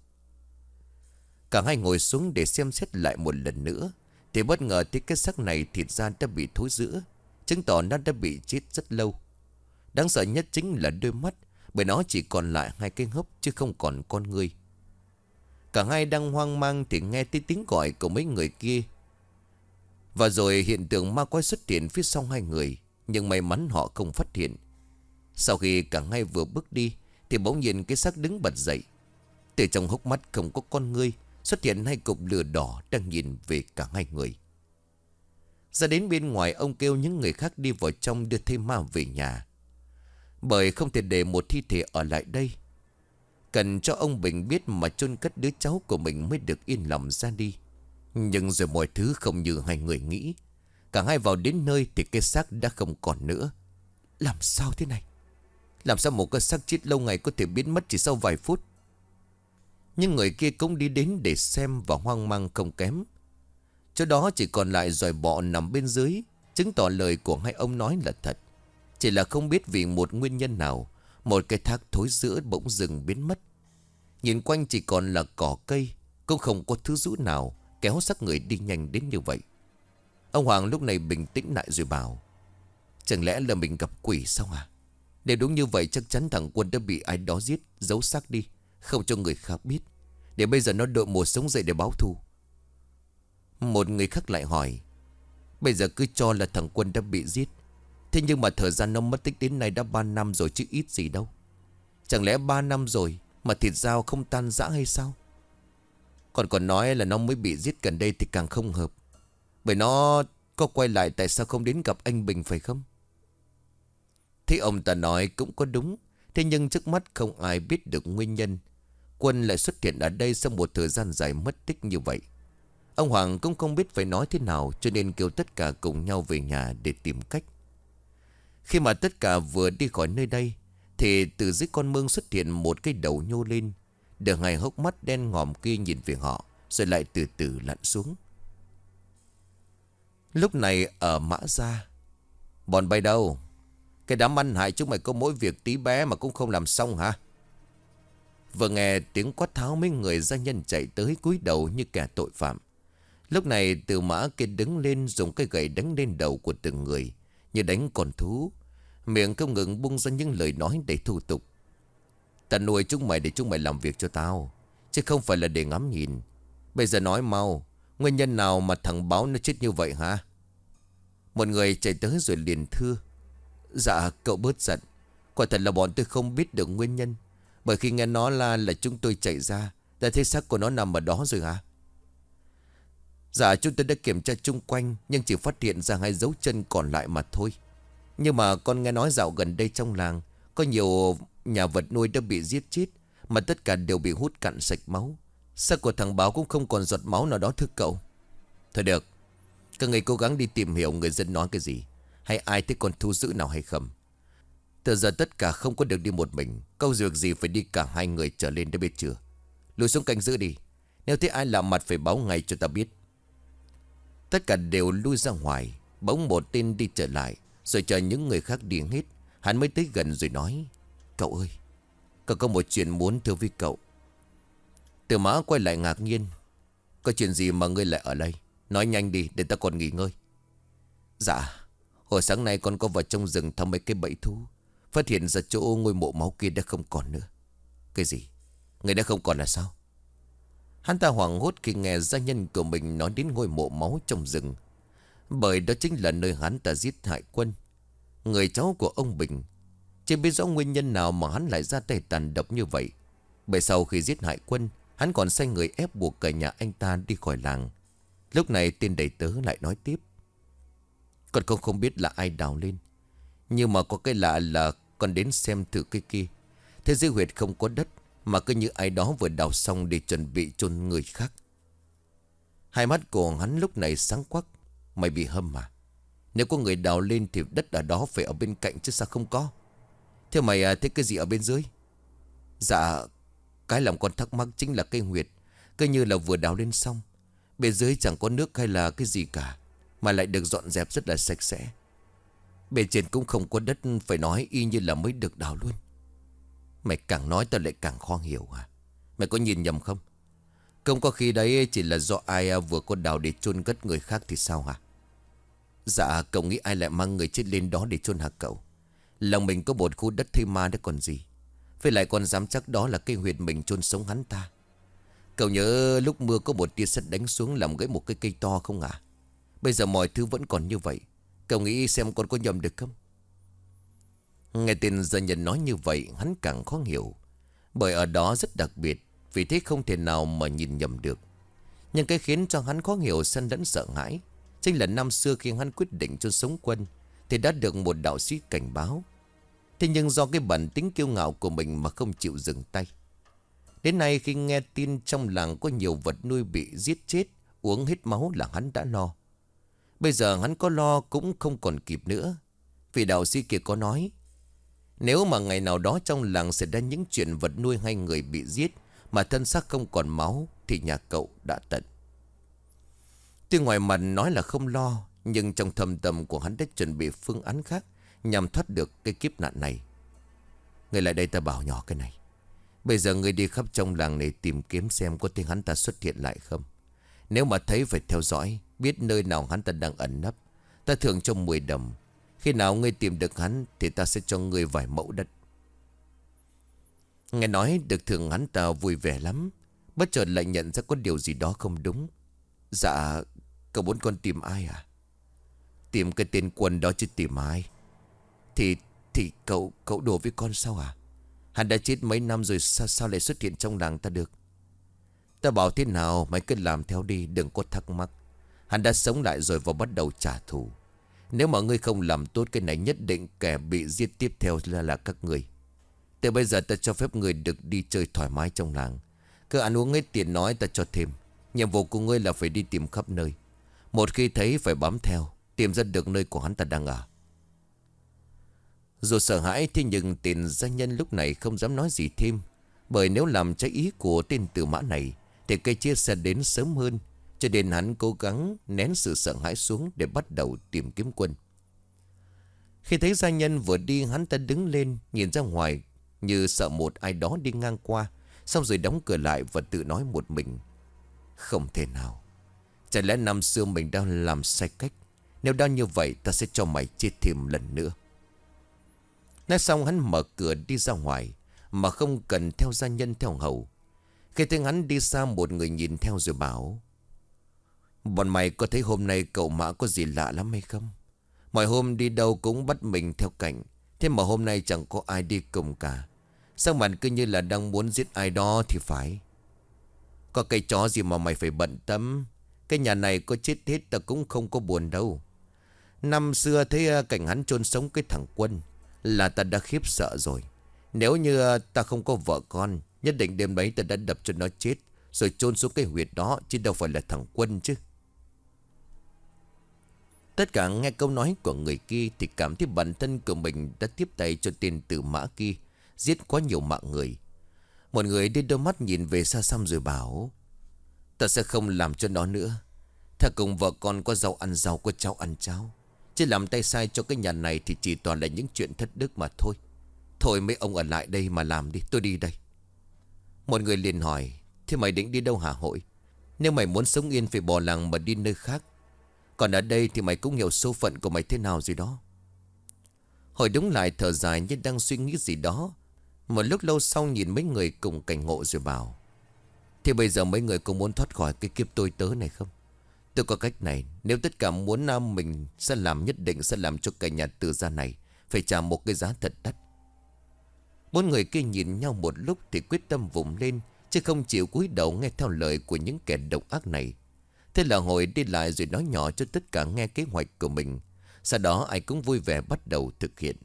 Cả hai ngồi xuống để xem xét lại một lần nữa thì bất ngờ thấy cái xác này thịt da đã bị thối rữa, chứng tỏ nó đã bị chết rất lâu. Đáng sợ nhất chính là đôi mắt, bởi nó chỉ còn lại hai cái hốc chứ không còn con người. Cả hai đang hoang mang thì nghe thấy tiếng gọi của mấy người kia. Và rồi hiện tượng ma quái xuất hiện phía sau hai người, nhưng may mắn họ không phát hiện. Sau khi cả hai vừa bước đi thì bỗng nhiên cái xác đứng bật dậy. Từ trong hốc mắt không có con ngươi, xuất hiện hai cục lửa đỏ đang nhìn về cả hai người. Ra đến bên ngoài, ông kêu những người khác đi vào trong đưa thêm ma về nhà, bởi không thể để một thi thể ở lại đây. Cần cho ông Bình biết mà chôn cất đứa cháu của mình mới được yên lòng ra đi. Nhưng rồi mọi thứ không như hai người nghĩ. Cả hai vào đến nơi thì cái xác đã không còn nữa. Làm sao thế này? Làm sao một cái xác chết lâu ngày có thể biến mất chỉ sau vài phút? Nhưng người kia cũng đi đến để xem và hoang mang không kém. Chỗ đó chỉ còn lại giòi bọ nằm bên dưới, chứng tỏ lời của hai ông nói là thật. Chỉ là không biết vì một nguyên nhân nào, một cái thác thối rữa bỗng dừng biến mất. Nhìn quanh chỉ còn là cỏ cây, cũng không có thứ rũ nào kéo xác người đi nhanh đến như vậy. Ông Hoàng lúc này bình tĩnh lại rồi bảo: Chẳng lẽ là mình gặp quỷ sao à? Nếu đúng như vậy chắc chắn thằng Quân đã bị ai đó giết, giấu xác đi, không cho người khác biết, để bây giờ nó đội mồ sống dậy để báo thù. Một người khác lại hỏi: Bây giờ cứ cho là thằng Quân đã bị giết, thế nhưng mà thời gian nó mất tích đến nay đã 3 năm rồi chứ ít gì đâu. Chẳng lẽ 3 năm rồi mà thịt dao không tan rã hay sao? Còn nói là nó mới bị giết gần đây thì càng không hợp. Bởi nó có quay lại tại sao không đến gặp anh Bình phải không? Thế ông ta nói cũng có đúng. Thế nhưng trước mắt không ai biết được nguyên nhân Quân lại xuất hiện ở đây sau một thời gian dài mất tích như vậy. Ông Hoàng cũng không biết phải nói thế nào, cho nên kêu tất cả cùng nhau về nhà để tìm cách. Khi mà tất cả vừa đi khỏi nơi đây thì từ dưới con mương xuất hiện một cái đầu nhô lên. Đường hai hốc mắt đen ngòm kia nhìn về họ, rồi lại từ từ lặn xuống. Lúc này ở Mã Gia: Bọn bay đâu? Cái đám ăn hại chúng mày có mỗi việc tí bé mà cũng không làm xong hả? Vừa nghe tiếng quát tháo, mấy người gia nhân chạy tới cúi đầu như kẻ tội phạm. Lúc này Từ Mã kia đứng lên, dùng cái gậy đánh lên đầu của từng người như đánh con thú, miệng không ngừng bung ra những lời nói để thu tục. Ta nuôi chúng mày để chúng mày làm việc cho tao, chứ không phải là để ngắm nhìn. Bây giờ nói mau, nguyên nhân nào mà thằng Báo nó chết như vậy hả? Một người chạy tới rồi liền thưa: Dạ cậu bớt giận, quả thật là bọn tôi không biết được nguyên nhân. Bởi khi nghe nó là chúng tôi chạy ra, đã thấy xác của nó nằm ở đó rồi hả? Dạ chúng tôi đã kiểm tra chung quanh, nhưng chỉ phát hiện ra 2 dấu chân còn lại mà thôi. Nhưng mà con nghe nói dạo gần đây trong làng có nhiều nhà vật nuôi đã bị giết chết, mà tất cả đều bị hút cạn sạch máu. Xác của thằng Báo cũng không còn giọt máu nào đó thưa cậu. Thôi được, các người cố gắng đi tìm hiểu người dân nói cái gì, hay ai thấy con thú dữ nào hay không. Từ giờ tất cả không có được đi một mình, câu việc gì phải đi cả 2 người trở lên, đã biết chưa? Lùi xuống canh giữ đi, nếu thấy ai lạ mặt phải báo ngay cho ta biết. Tất cả đều lui ra ngoài. Bỗng một tên đi trở lại, rồi chờ những người khác đi hết, hắn mới tới gần rồi nói: Cậu ơi, cậu có một chuyện muốn thưa với cậu. Từ Mã quay lại ngạc nhiên: Có chuyện gì mà ngươi lại ở đây? Nói nhanh đi để ta còn nghỉ ngơi. Dạ, hồi sáng nay con có vào trong rừng thăm mấy cái bẫy thú, phát hiện ra chỗ ngôi mộ máu kia đã không còn nữa. Cái gì? Người đã không còn là sao? Hắn ta hoảng hốt khi nghe gia nhân của mình nói đến ngôi mộ máu trong rừng. Bởi đó chính là nơi hắn ta giết hại Quân, người cháu của ông Bình. Chưa biết rõ nguyên nhân nào mà hắn lại ra tay tàn độc như vậy. Bởi sau khi giết hại Quân, hắn còn sai người ép buộc cả nhà anh ta đi khỏi làng. Lúc này tên đầy tớ lại nói tiếp: Con không biết là ai đào lên, nhưng mà có cái lạ là con đến xem thử cái kia. Thế dưới huyệt không có đất, mà cứ như ai đó vừa đào xong để chuẩn bị chôn người khác. Hai mắt của hắn lúc này sáng quắc: Mày bị hâm mà. Nếu có người đào lên thì đất ở đó phải ở bên cạnh chứ sao không có. Thế mày thấy cái gì ở bên dưới? Dạ, cái làm con thắc mắc chính là cây huyệt, cứ như là vừa đào lên xong. Bên dưới chẳng có nước hay là cái gì cả, mà lại được dọn dẹp rất là sạch sẽ. Bên trên cũng không có đất, phải nói y như là mới được đào luôn. Mày càng nói tao lại càng khó hiểu à? Mày có nhìn nhầm không? Không có khi đấy chỉ là do ai vừa có đào để chôn cất người khác thì sao hả? Dạ, cậu nghĩ ai lại mang người chết lên đó để chôn hả cậu? Lòng mình có một khu đất thuê ma đấy còn gì. Với lại còn dám chắc đó là cái huyệt mình chôn sống hắn ta. Cậu nhớ lúc mưa có một tia sét đánh xuống làm gãy một cái cây to không ạ? Bây giờ mọi thứ vẫn còn như vậy. Cậu nghĩ xem con có nhầm được không? Nghe tên gia nhân nói như vậy, hắn càng khó hiểu. Bởi ở đó rất đặc biệt, vì thế không thể nào mà nhìn nhầm được. Nhưng cái khiến cho hắn khó hiểu xen lẫn sợ hãi chính là năm xưa khi hắn quyết định cho sống Quân thì đã được một đạo sĩ cảnh báo. Thế nhưng do cái bản tính kiêu ngạo của mình mà không chịu dừng tay. Đến nay khi nghe tin trong làng có nhiều vật nuôi bị giết chết, uống hết máu là hắn đã lo. Bây giờ hắn có lo cũng không còn kịp nữa. Vì đạo sĩ kia có nói, nếu mà ngày nào đó trong làng xảy ra những chuyện vật nuôi hay người bị giết mà thân xác không còn máu thì nhà cậu đã tận. Tuy ngoài mặt nói là không lo, nhưng trong thâm tâm của hắn đã chuẩn bị phương án khác nhằm thoát được cái kiếp nạn này. Người lại đây ta bảo nhỏ cái này. Bây giờ người đi khắp trong làng này tìm kiếm xem có thấy hắn ta xuất hiện lại không. Nếu mà thấy phải theo dõi, biết nơi nào hắn ta đang ẩn nấp, ta thưởng cho 10 đồng. Khi nào ngươi tìm được hắn thì ta sẽ cho ngươi vài mẫu đất. Nghe nói được thưởng, hắn ta vui vẻ lắm. Bất chợt lại nhận ra có điều gì đó không đúng. Dạ, cậu muốn con tìm ai à? Tìm cái tên Quân đó chứ tìm ai. Thì cậu đùa với con sao à? Hắn đã chết mấy năm rồi, sao lại xuất hiện trong làng ta được? Ta bảo thế nào mày cứ làm theo đi, đừng có thắc mắc. Hắn đã sống lại rồi và bắt đầu trả thù. Nếu mà ngươi không làm tốt cái này, nhất định kẻ bị giết tiếp theo là các ngươi. Từ bây giờ ta cho phép ngươi được đi chơi thoải mái trong làng. Cứ ăn uống hết tiền nói ta cho thêm. Nhiệm vụ của ngươi là phải đi tìm khắp nơi. Một khi thấy phải bám theo, tìm ra được nơi của hắn ta đang ở. Dù sợ hãi thế nhưng tên gia nhân lúc này không dám nói gì thêm. Bởi nếu làm trái ý của tên Tử Mã này thì cây chia sẽ đến sớm hơn. Cho nên hắn cố gắng nén sự sợ hãi xuống để bắt đầu tìm kiếm Quân. Khi thấy gia nhân vừa đi, hắn ta đứng lên nhìn ra ngoài như sợ một ai đó đi ngang qua. Xong rồi đóng cửa lại và tự nói một mình: không thể nào. Chả lẽ năm xưa mình đang làm sai cách? Nếu đã như vậy ta sẽ cho mày chết thêm lần nữa. Nói xong hắn mở cửa đi ra ngoài, mà không cần theo gia nhân theo hầu. Khi thấy hắn đi xa, một người nhìn theo rồi bảo: bọn mày có thấy hôm nay cậu Mã có gì lạ lắm hay không? Mọi hôm đi đâu cũng bắt mình theo cạnh, thế mà hôm nay chẳng có ai đi cùng cả. Sao mặt cứ như là đang muốn giết ai đó thì phải. Có cái chó gì mà mày phải bận tâm? Cái nhà này có chết hết ta cũng không có buồn đâu. Năm xưa thấy cảnh hắn chôn sống cái thằng Quân là ta đã khiếp sợ rồi. Nếu như ta không có vợ con, nhất định đêm đấy ta đã đập cho nó chết rồi chôn xuống cái huyệt đó, chứ đâu phải là thằng Quân chứ. Tất cả nghe câu nói của người kia thì cảm thấy bản thân của mình đã tiếp tay cho tên Tử Mã kia giết quá nhiều mạng người. Một người đi đôi mắt nhìn về xa xăm rồi bảo: ta sẽ không làm cho nó nữa. Thà cùng vợ con có rau ăn rau, có cháo ăn cháo, chứ làm tay sai cho cái nhà này thì chỉ toàn là những chuyện thất đức mà thôi. Thôi mấy ông ở lại đây mà làm đi, tôi đi đây. Một người liền hỏi: thế mày định đi đâu hả Hội? Nếu mày muốn sống yên phải bỏ làng mà đi nơi khác. Còn ở đây thì mày cũng hiểu số phận của mày thế nào rồi đó. Hội đúng lại thở dài như đang suy nghĩ gì đó. Một lúc lâu sau nhìn mấy người cùng cảnh ngộ rồi bảo: thì bây giờ mấy người có muốn thoát khỏi cái kiếp tôi tớ này không? Tôi có cách này. Nếu tất cả muốn mình sẽ làm, nhất định sẽ làm cho cả nhà Từ gia này phải trả một cái giá thật đắt. Bốn người kia nhìn nhau một lúc thì quyết tâm vùng lên, chứ không chịu cúi đầu nghe theo lời của những kẻ độc ác này. Thế là Hội đi lại rồi nói nhỏ cho tất cả nghe kế hoạch của mình. Sau đó ai cũng vui vẻ bắt đầu thực hiện.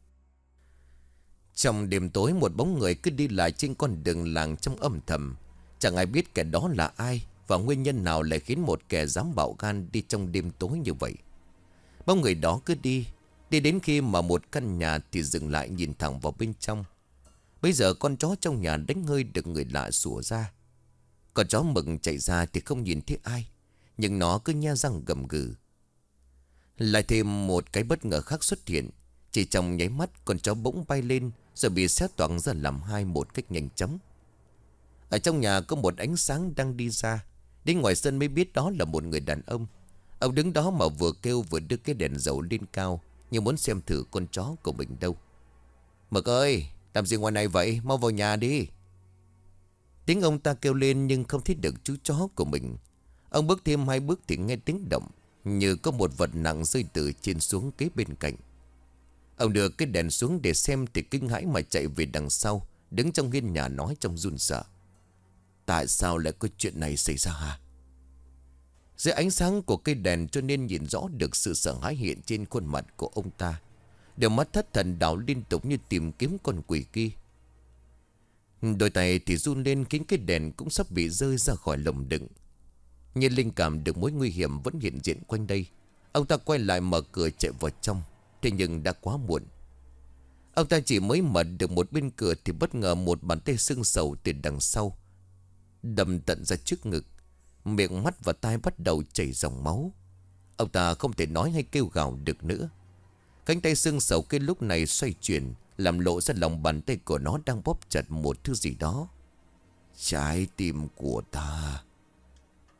Trong đêm tối, một bóng người cứ đi lại trên con đường làng trong âm thầm. Chẳng ai biết kẻ đó là ai và nguyên nhân nào lại khiến một kẻ dám bạo gan đi trong đêm tối như vậy. Bóng người đó cứ đi đến khi mà một căn nhà thì dừng lại nhìn thẳng vào bên trong. Bây giờ con chó trong nhà đánh hơi được người lạ sủa ra. Con chó mừng chạy ra thì không nhìn thấy ai, nhưng nó cứ nhe răng gầm gừ. Lại thêm một cái bất ngờ khác xuất hiện. Chỉ trong nháy mắt, con chó bỗng bay lên rồi bị xé toạc ra làm hai một cách nhanh chóng. Ở trong nhà có một ánh sáng đang đi ra. Đến ngoài sân mới biết đó là một người đàn ông. Ông đứng đó mà vừa kêu vừa đưa cái đèn dầu lên cao, như muốn xem thử con chó của mình đâu. Mực ơi, làm gì ngoài này vậy? Mau vào nhà đi. Tiếng ông ta kêu lên nhưng không thấy được chú chó của mình. Ông bước thêm hai bước thì nghe tiếng động, như có một vật nặng rơi từ trên xuống kế bên cạnh. Ông đưa cái đèn xuống để xem thì kinh hãi mà chạy về đằng sau, đứng trong hiên nhà nói trong run sợ: tại sao lại có chuyện này xảy ra hả? Dưới ánh sáng của cây đèn cho nên nhìn rõ được sự sợ hãi hiện trên khuôn mặt của ông ta. Đôi mắt thất thần đảo liên tục như tìm kiếm con quỷ kia. Đôi tay thì run lên khiến cái đèn cũng sắp bị rơi ra khỏi lồng đựng. Như linh cảm được mối nguy hiểm vẫn hiện diện quanh đây, ông ta quay lại mở cửa chạy vào trong. Thế nhưng đã quá muộn. Ông ta chỉ mới mở được một bên cửa thì bất ngờ một bàn tay sưng sầu từ đằng sau đâm tận ra trước ngực. Miệng, mắt và tai bắt đầu chảy dòng máu. Ông ta không thể nói hay kêu gào được nữa. Cánh tay sưng sầu kia lúc này xoay chuyển, làm lộ ra lòng bàn tay của nó đang bóp chặt một thứ gì đó. Trái tim của ta.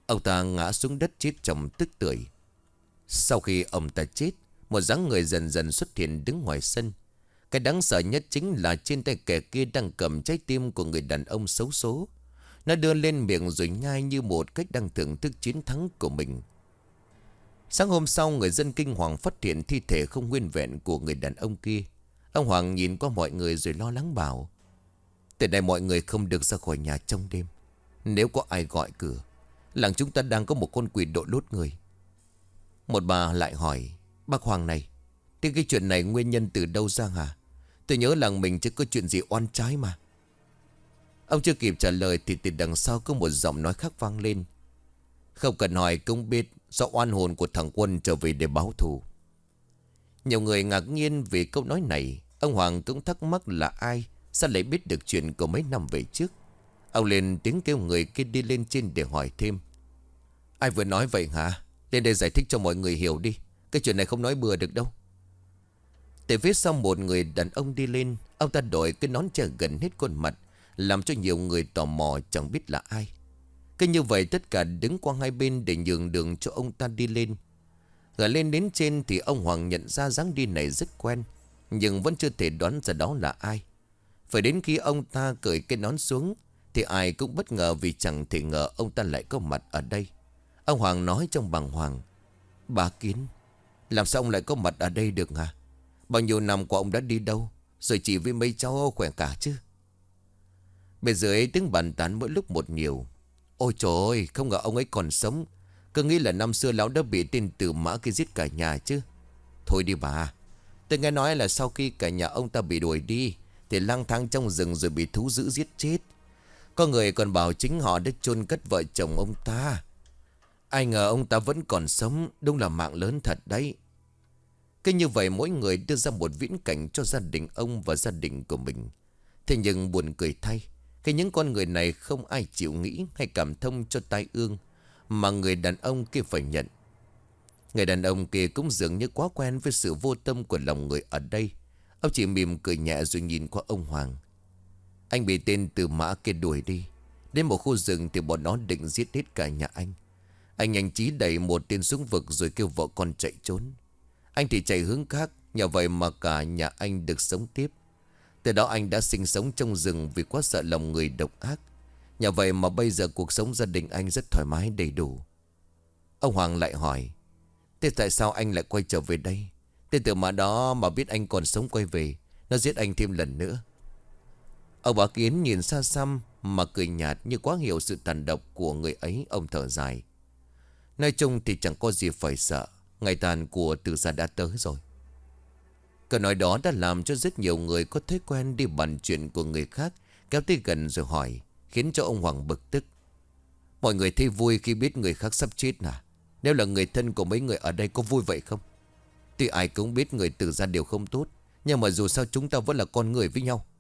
Ông ta ngã xuống đất chết trong tức tưởi. Sau khi ông ta chết, một dáng người dần dần xuất hiện đứng ngoài sân. Cái đáng sợ nhất chính là trên tay kẻ kia đang cầm trái tim của người đàn ông xấu số. Nó đưa lên miệng rồi nhai như một cách đang thưởng thức chiến thắng của mình. Sáng hôm sau, người dân kinh hoàng phát hiện thi thể không nguyên vẹn của người đàn ông kia. Ông Hoàng nhìn qua mọi người rồi lo lắng bảo: từ nay mọi người không được ra khỏi nhà trong đêm. Nếu có ai gọi cửa, làng chúng ta đang có một con quỷ đội lốt người. Một bà lại hỏi: bác Hoàng này, thế cái chuyện này nguyên nhân từ đâu ra hả? Tôi nhớ làng mình chứ có chuyện gì oan trái mà. Ông chưa kịp trả lời thì từ đằng sau có một giọng nói khác vang lên: không cần hỏi cũng biết, do oan hồn của thằng Quân trở về để báo thù. Nhiều người ngạc nhiên vì câu nói này. Ông Hoàng cũng thắc mắc là ai, sao lại biết được chuyện của mấy năm về trước. Ông lên tiếng kêu người kia đi lên trên để hỏi thêm: ai vừa nói vậy hả? Lên đây giải thích cho mọi người hiểu đi. Cái chuyện này không nói bừa được đâu. Từ phía sau một người đàn ông đi lên. Ông ta đội cái nón che gần hết khuôn mặt, làm cho nhiều người tò mò chẳng biết là ai. Cứ như vậy tất cả đứng qua hai bên để nhường đường cho ông ta đi lên. Gã lên đến trên thì ông Hoàng nhận ra dáng đi này rất quen, nhưng vẫn chưa thể đoán ra đó là ai. Phải đến khi ông ta cởi cái nón xuống thì ai cũng bất ngờ, vì chẳng thể ngờ ông ta lại có mặt ở đây. Ông Hoàng nói trong bàng hoàng: bà Kiến, làm sao ông lại có mặt ở đây được hả? Bao nhiêu năm qua ông đã đi đâu, rồi chị với mấy cháu khỏe cả chứ? Bên dưới tiếng bàn tán mỗi lúc một nhiều. Ôi trời ơi, không ngờ ông ấy còn sống. Cứ nghĩ là năm xưa lão đã bị tên Tử Mã kia giết cả nhà chứ. Thôi đi bà, tôi nghe nói là sau khi cả nhà ông ta bị đuổi đi thì lang thang trong rừng rồi bị thú dữ giết chết. Có người còn bảo chính họ đã chôn cất vợ chồng ông ta. Ai ngờ ông ta vẫn còn sống, đúng là mạng lớn thật đấy. Cứ như vậy mỗi người đưa ra một viễn cảnh cho gia đình ông và gia đình của mình. Thế nhưng buồn cười thay, khi những con người này không ai chịu nghĩ hay cảm thông cho tai ương mà người đàn ông kia phải nhận. Người đàn ông kia cũng dường như quá quen với sự vô tâm của lòng người ở đây. Ông chỉ mỉm cười nhẹ rồi nhìn qua ông Hoàng. Anh bị tên Từ Mã kia đuổi đi. Đến một khu rừng thì bọn nó định giết hết cả nhà anh. Anh nhanh trí đẩy một tên xuống vực rồi kêu vợ con chạy trốn. Anh thì chạy hướng khác, nhờ vậy mà cả nhà anh được sống tiếp. Từ đó anh đã sinh sống trong rừng vì quá sợ lòng người độc ác. Nhờ vậy mà bây giờ cuộc sống gia đình anh rất thoải mái đầy đủ. Ông Hoàng lại hỏi: thế tại sao anh lại quay trở về đây? Tên Tử Mã đó mà biết anh còn sống quay về, nó giết anh thêm lần nữa. Ông Bá Kiến nhìn xa xăm mà cười nhạt như quá hiểu sự tàn độc của người ấy. Ông thở dài: nói chung thì chẳng có gì phải sợ. Ngày tàn của Từ gia đã tới rồi. Câu nói đó đã làm cho rất nhiều người có thói quen đi bàn chuyện của người khác kéo tới gần rồi hỏi, khiến cho ông Hoàng bực tức. Mọi người thấy vui khi biết người khác sắp chết à? Nếu là người thân của mấy người ở đây có vui vậy không? Tuy ai cũng biết người Từ gia đều không tốt, nhưng mà dù sao chúng ta vẫn là con người với nhau.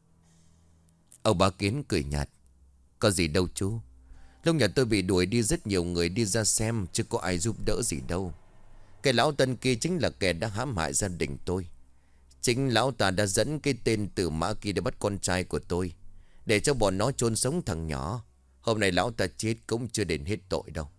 Ông Bá Kiến cười nhạt: có gì đâu chú. Lúc nhà tôi bị đuổi đi rất nhiều người đi ra xem, chứ có ai giúp đỡ gì đâu. Cái lão Tân kia chính là kẻ đã hãm hại gia đình tôi. Chính lão ta đã dẫn cái tên Tử Mã kia để bắt con trai của tôi, để cho bọn nó chôn sống thằng nhỏ. Hôm nay lão ta chết cũng chưa đến hết tội đâu.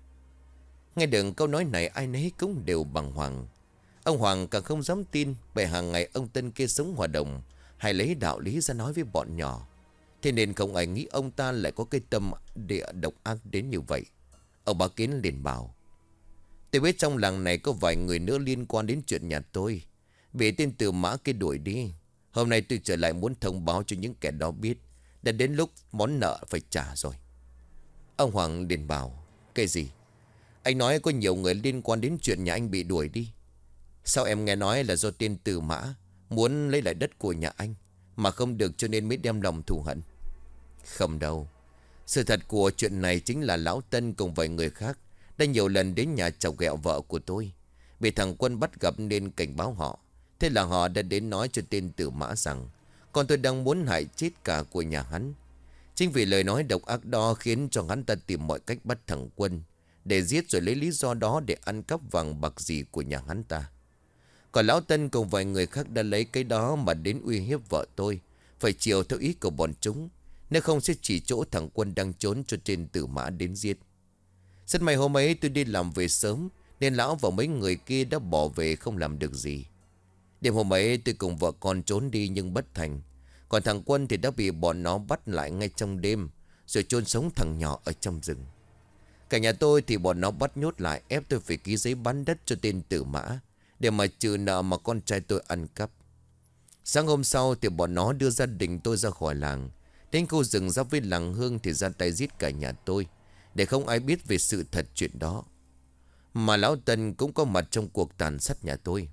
Nghe được câu nói này ai nấy cũng đều bàng hoàng. Ông Hoàng càng không dám tin, bởi hàng ngày ông Tân kia sống hòa đồng, hay lấy đạo lý ra nói với bọn nhỏ. Thế nên không ai nghĩ ông ta lại có cái tâm địa độc ác đến như vậy. Ông Bá Kiến liền bảo: tôi biết trong làng này có vài người nữa liên quan đến chuyện nhà tôi, bị tên Tử Mã kia đuổi đi. Hôm nay tôi trở lại muốn thông báo cho những kẻ đó biết, đã đến lúc món nợ phải trả rồi. Ông Hoàng liền bảo: cái gì? Anh nói có nhiều người liên quan đến chuyện nhà anh bị đuổi đi. Sao em nghe nói là do tên Tử Mã muốn lấy lại đất của nhà anh mà không được cho nên mới đem lòng thù hận? Không đâu. Sự thật của chuyện này chính là lão Tân cùng vài người khác đã nhiều lần đến nhà chọc ghẹo vợ của tôi. Bị thằng Quân bắt gặp nên cảnh báo họ. Thế là họ đã đến nói cho tên Tử Mã rằng con tôi đang muốn hại chết cả của nhà hắn. Chính vì lời nói độc ác đó khiến cho hắn ta tìm mọi cách bắt thằng Quân để giết, rồi lấy lý do đó để ăn cắp vàng bạc gì của nhà hắn ta. Còn lão Tân cùng vài người khác đã lấy cái đó mà đến uy hiếp vợ tôi phải chiều theo ý của bọn chúng, nếu không sẽ chỉ chỗ thằng Quân đang trốn cho tên Tử Mã đến giết. Rất may hôm ấy tôi đi làm về sớm, nên lão và mấy người kia đã bỏ về không làm được gì. Đêm hôm ấy tôi cùng vợ con trốn đi nhưng bất thành. Còn thằng Quân thì đã bị bọn nó bắt lại ngay trong đêm, rồi chôn sống thằng nhỏ ở trong rừng. Cả nhà tôi thì bọn nó bắt nhốt lại, ép tôi phải ký giấy bán đất cho tên Tử Mã, để mà trừ nợ mà con trai tôi ăn cắp. Sáng hôm sau thì bọn nó đưa gia đình tôi ra khỏi làng. Đến khu rừng giáp với làng Hương thì ra tay giết cả nhà tôi, để không ai biết về sự thật chuyện đó. Mà lão Tân cũng có mặt trong cuộc tàn sát nhà tôi.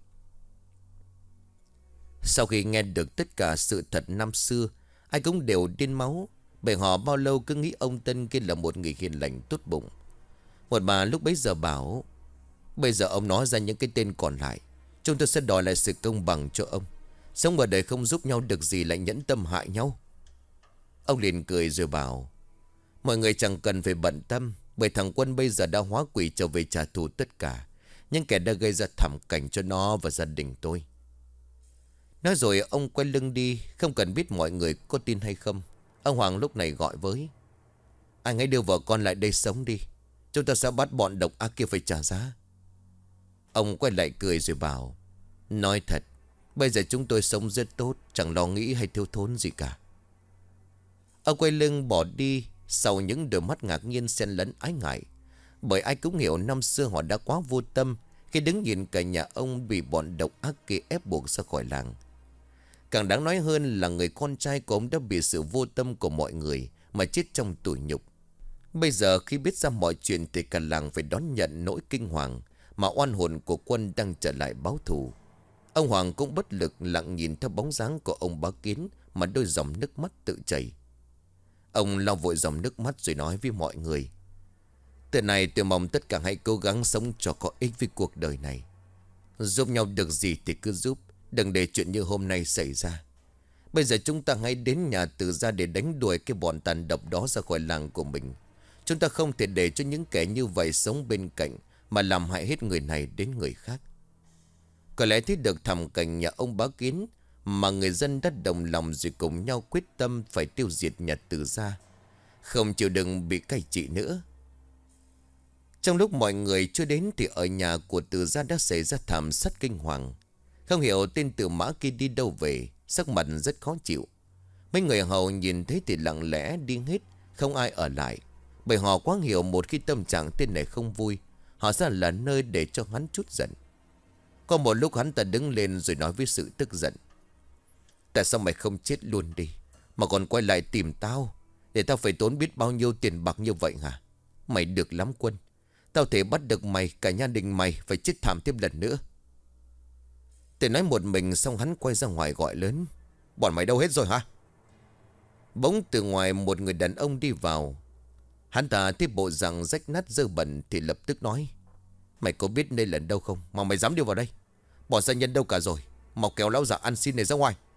Sau khi nghe được tất cả sự thật năm xưa, ai cũng đều điên máu. Bởi họ bao lâu cứ nghĩ ông Tân kia là một người hiền lành tốt bụng. Một bà lúc bấy giờ bảo: bây giờ ông nói ra những cái tên còn lại, chúng tôi sẽ đòi lại sự công bằng cho ông. Sống ở đời không giúp nhau được gì lại nhẫn tâm hại nhau. Ông liền cười rồi bảo: mọi người chẳng cần phải bận tâm, bởi thằng Quân bây giờ đã hóa quỷ trở về trả thù tất cả những kẻ đã gây ra thảm cảnh cho nó và gia đình tôi. Nói rồi ông quay lưng đi, không cần biết mọi người có tin hay không. Ông Hoàng lúc này gọi với: anh hãy đưa vợ con lại đây sống đi, chúng ta sẽ bắt bọn độc ác kia phải trả giá. Ông quay lại cười rồi bảo: nói thật, bây giờ chúng tôi sống rất tốt, chẳng lo nghĩ hay thiếu thốn gì cả. Ông quay lưng bỏ đi, sau những đôi mắt ngạc nhiên xen lẫn ái ngại. Bởi ai cũng hiểu năm xưa họ đã quá vô tâm khi đứng nhìn cả nhà ông bị bọn độc ác kia ép buộc ra khỏi làng. Càng đáng nói hơn là người con trai của ông đã bị sự vô tâm của mọi người mà chết trong tủi nhục. Bây giờ khi biết ra mọi chuyện thì cả làng phải đón nhận nỗi kinh hoàng mà oan hồn của Quân đang trở lại báo thù. Ông Hoàng cũng bất lực lặng nhìn theo bóng dáng của ông Bá Kiến mà đôi dòng nước mắt tự chảy. Ông lau vội dòng nước mắt rồi nói với mọi người: từ này tôi mong tất cả hãy cố gắng sống cho có ích với cuộc đời này. Giúp nhau được gì thì cứ giúp, đừng để chuyện như hôm nay xảy ra. Bây giờ chúng ta hãy đến nhà Từ gia để đánh đuổi cái bọn tàn độc đó ra khỏi làng của mình. Chúng ta không thể để cho những kẻ như vậy sống bên cạnh mà làm hại hết người này đến người khác. Có lẽ thấy được thảm cảnh nhà ông Bá Kiến mà người dân đã đồng lòng rồi cùng nhau quyết tâm phải tiêu diệt nhà Từ gia, không chịu đựng bị cai trị nữa. Trong lúc mọi người chưa đến thì ở nhà của Từ gia đã xảy ra thảm sát kinh hoàng. Không hiểu tên Tử Mã kia đi đâu về, sắc mặt rất khó chịu. Mấy người hầu nhìn thấy thì lặng lẽ đi hết, không ai ở lại. Bởi họ quá hiểu một khi tâm trạng tên này không vui, họ sẽ là nơi để cho hắn chút giận. Có một lúc hắn ta đứng lên rồi nói với sự tức giận: tại sao mày không chết luôn đi, mà còn quay lại tìm tao, để tao phải tốn biết bao nhiêu tiền bạc như vậy hả? Mày được lắm Quân, tao thể bắt được mày, cả gia đình mày phải chết thảm tiếp lần nữa. Tên nói một mình xong hắn quay ra ngoài gọi lớn: bọn mày đâu hết rồi hả? Bỗng từ ngoài một người đàn ông đi vào. Hắn ta thấy bộ dạng rách nát dơ bẩn thì lập tức nói: mày có biết đây là đâu không mà mày dám đi vào đây? Bọn gia nhân đâu cả rồi, mau kéo lão già ăn xin này ra ngoài.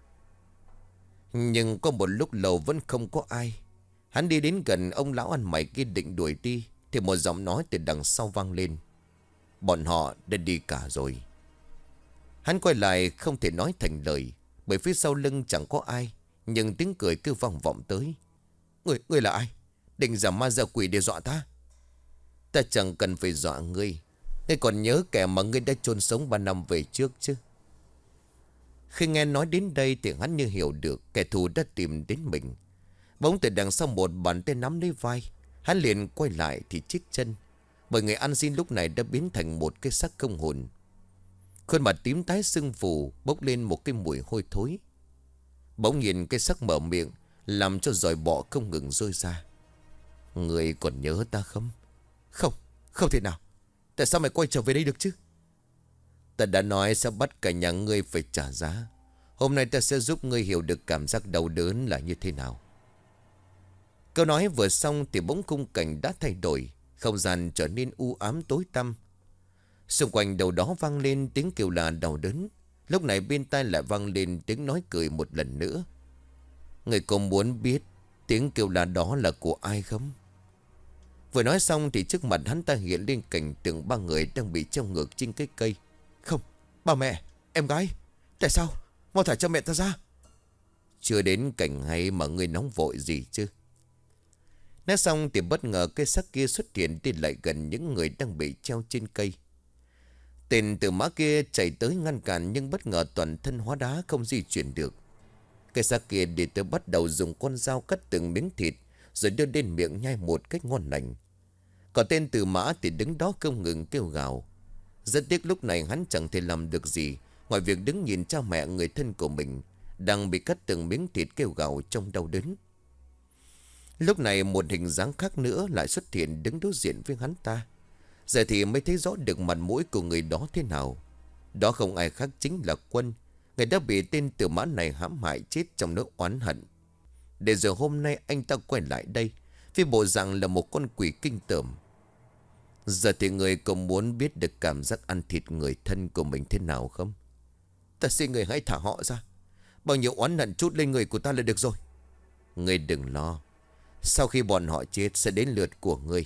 Nhưng có một lúc lâu vẫn không có ai. Hắn đi đến gần ông lão ăn mày kia định đuổi đi thì một giọng nói từ đằng sau vang lên: bọn họ đã đi cả rồi. Hắn quay lại không thể nói thành lời, bởi phía sau lưng chẳng có ai, nhưng tiếng cười cứ vang vọng tới: Ngươi là ai? Định giả ma giả quỷ để dọa ta? Ta chẳng cần phải dọa ngươi. Ngươi còn nhớ kẻ mà ngươi đã chôn sống 3 năm về trước chứ? Khi nghe nói đến đây thì hắn như hiểu được kẻ thù đã tìm đến mình. Bỗng từ đằng sau một bàn tay nắm lấy vai, hắn liền quay lại thì chết chân. Bởi người ăn xin lúc này đã biến thành một cái xác không hồn. Khuôn mặt tím tái sưng phù, bốc lên một cái mùi hôi thối. Bỗng nhìn cái xác mở miệng, làm cho giòi bọ không ngừng rơi ra: người còn nhớ ta không? Không, không thể nào. Tại sao mày quay trở về đây được chứ? Ta đã nói sẽ bắt cả nhà ngươi phải trả giá. Hôm nay ta sẽ giúp ngươi hiểu được cảm giác đau đớn là như thế nào. Câu nói vừa xong thì bỗng khung cảnh đã thay đổi. Không gian trở nên u ám tối tăm. Xung quanh đầu đó vang lên tiếng kêu là đau đớn. Lúc này bên tai lại vang lên tiếng nói cười một lần nữa: người có muốn biết tiếng kêu là đó là của ai không? Vừa nói xong thì trước mặt hắn ta hiện lên cảnh tượng 3 người đang bị treo ngược trên cái cây. Không, ba mẹ, em gái, tại sao? Mau thả cho mẹ ta ra. Chưa đến cảnh hay mà ngươi nóng vội gì chứ? Nói xong thì bất ngờ cái xác kia xuất hiện đi lại gần những người đang bị treo trên cây. Tên tử mã kia chạy tới ngăn cản nhưng bất ngờ toàn thân hóa đá không di chuyển được. Cái xác kia đi tới bắt đầu dùng con dao cắt từng miếng thịt rồi đưa lên miệng nhai một cách ngon lành. Còn tên tử mã thì đứng đó không ngừng kêu gào. Rất tiếc lúc này hắn chẳng thể làm được gì ngoài việc đứng nhìn cha mẹ người thân của mình đang bị cắt từng miếng thịt kêu gào trong đau đớn. Lúc này một hình dáng khác nữa lại xuất hiện đứng đối diện với hắn ta. Giờ thì mới thấy rõ được mặt mũi của người đó thế nào. Đó không ai khác chính là Quân, người đã bị tên tử mã này hãm hại chết trong nỗi oán hận. Để giờ hôm nay anh ta quay lại đây với bộ dạng là một con quỷ kinh tởm. Giờ thì người có muốn biết được cảm giác ăn thịt người thân của mình thế nào không? Ta xin người hãy thả họ ra. Bao nhiêu oán hận chút lên người của ta là được rồi. Ngươi đừng lo. Sau khi bọn họ chết sẽ đến lượt của ngươi.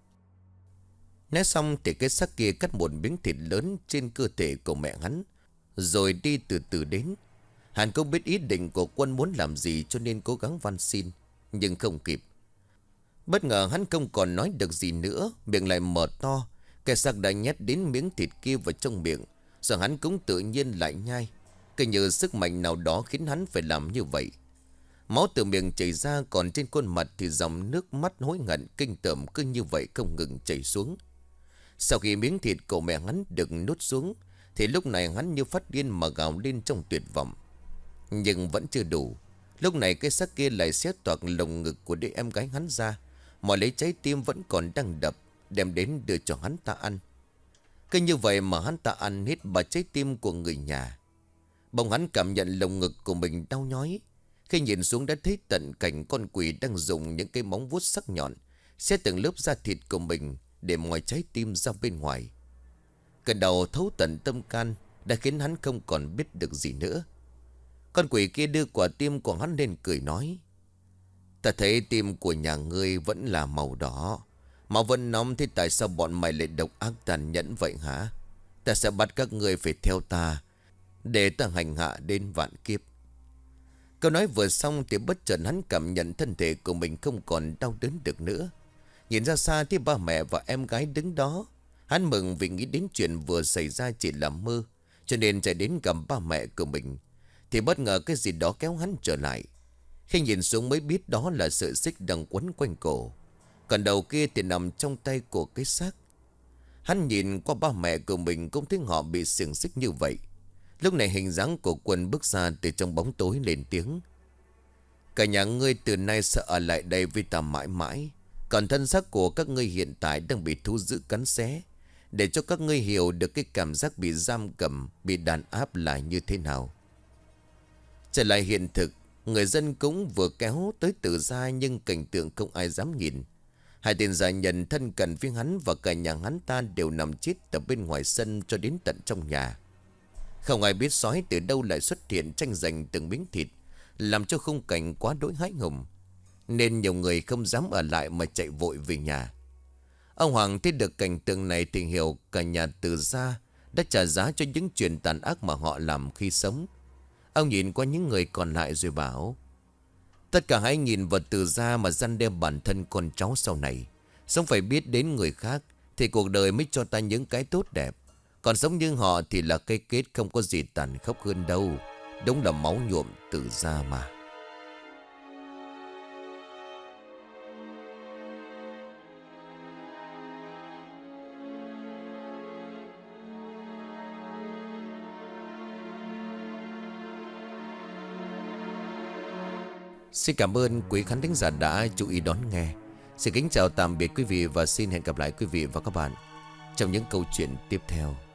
Nói xong thì cái xác kia cắt một miếng thịt lớn trên cơ thể của mẹ hắn, rồi đi từ từ đến. Hắn không biết ý định của Quân muốn làm gì cho nên cố gắng van xin, nhưng không kịp. Bất ngờ hắn không còn nói được gì nữa, miệng lại mở to. Cái xác đã nhét đến miếng thịt kia vào trong miệng, rồi hắn cũng tự nhiên lại nhai. Cứ như sức mạnh nào đó khiến hắn phải làm như vậy. Máu từ miệng chảy ra, còn trên khuôn mặt thì dòng nước mắt hối hận kinh tởm cứ như vậy không ngừng chảy xuống. Sau khi miếng thịt của mẹ hắn được nuốt xuống thì lúc này hắn như phát điên mà gào lên trong tuyệt vọng. Nhưng vẫn chưa đủ. Lúc này cái xác kia lại xé toạc lồng ngực của đứa em gái hắn ra, mà lấy trái tim vẫn còn đang đập, đem đến đưa cho hắn ta ăn. Cứ như vậy mà hắn ta ăn hết ba trái tim của người nhà. Bỗng hắn cảm nhận lồng ngực của mình đau nhói. Khi nhìn xuống đã thấy tận cảnh con quỷ đang dùng những cái móng vuốt sắc nhọn xé từng lớp da thịt của mình để moi trái tim ra bên ngoài. Cơn đau thấu tận tâm can đã khiến hắn không còn biết được gì nữa. Con quỷ kia đưa quả tim của hắn lên cười nói: Ta thấy tim của nhà ngươi vẫn là màu đỏ, máu vẫn nóng, thế tại sao bọn mày lại độc ác tàn nhẫn vậy hả? Ta sẽ bắt các ngươi phải theo ta, để ta hành hạ đến vạn kiếp. Câu nói vừa xong thì bất chợt hắn cảm nhận thân thể của mình không còn đau đớn được nữa. Nhìn ra xa thì ba mẹ và em gái đứng đó. Hắn mừng vì nghĩ đến chuyện vừa xảy ra chỉ là mơ, cho nên chạy đến gặp ba mẹ của mình. Thì bất ngờ cái gì đó kéo hắn trở lại. Khi nhìn xuống mới biết đó là sợi xích đang quấn quanh cổ, còn đầu kia thì nằm trong tay của cái xác. Hắn nhìn qua ba mẹ của mình cũng thấy họ bị xiềng xích như vậy. Lúc này hình dáng của Quân bước ra từ trong bóng tối lên tiếng: Cả nhà ngươi từ nay sẽ ở lại đây với ta mãi mãi. Còn thân xác của các ngươi hiện tại đang bị thú dữ cắn xé, để cho các ngươi hiểu được cái cảm giác bị giam cầm, bị đàn áp là như thế nào. Trở lại hiện thực, người dân cũng vừa kéo tới Từ Gia, nhưng cảnh tượng không ai dám nhìn. Hai tên gia nhân thân cận với hắn và cả nhà hắn ta đều nằm chết ở bên ngoài sân cho đến tận trong nhà. Không ai biết sói từ đâu lại xuất hiện tranh giành từng miếng thịt, làm cho khung cảnh quá đỗi hãi hùng, nên nhiều người không dám ở lại mà chạy vội về nhà. Ông Hoàng thấy được cảnh tượng này thì hiểu cả nhà Từ Gia đã trả giá cho những chuyện tàn ác mà họ làm khi sống. Ông nhìn qua những người còn lại rồi bảo: Tất cả hãy nhìn vào Từ Gia mà răn đe bản thân con cháu sau này. Sống phải biết đến người khác thì cuộc đời mới cho ta những cái tốt đẹp. Còn sống như họ thì là cái kết không có gì tàn khốc hơn đâu. Đúng là máu nhuộm Từ Gia mà. Xin cảm ơn quý khán thính giả đã chú ý đón nghe. Xin kính chào tạm biệt quý vị và xin hẹn gặp lại quý vị và các bạn trong những câu chuyện tiếp theo.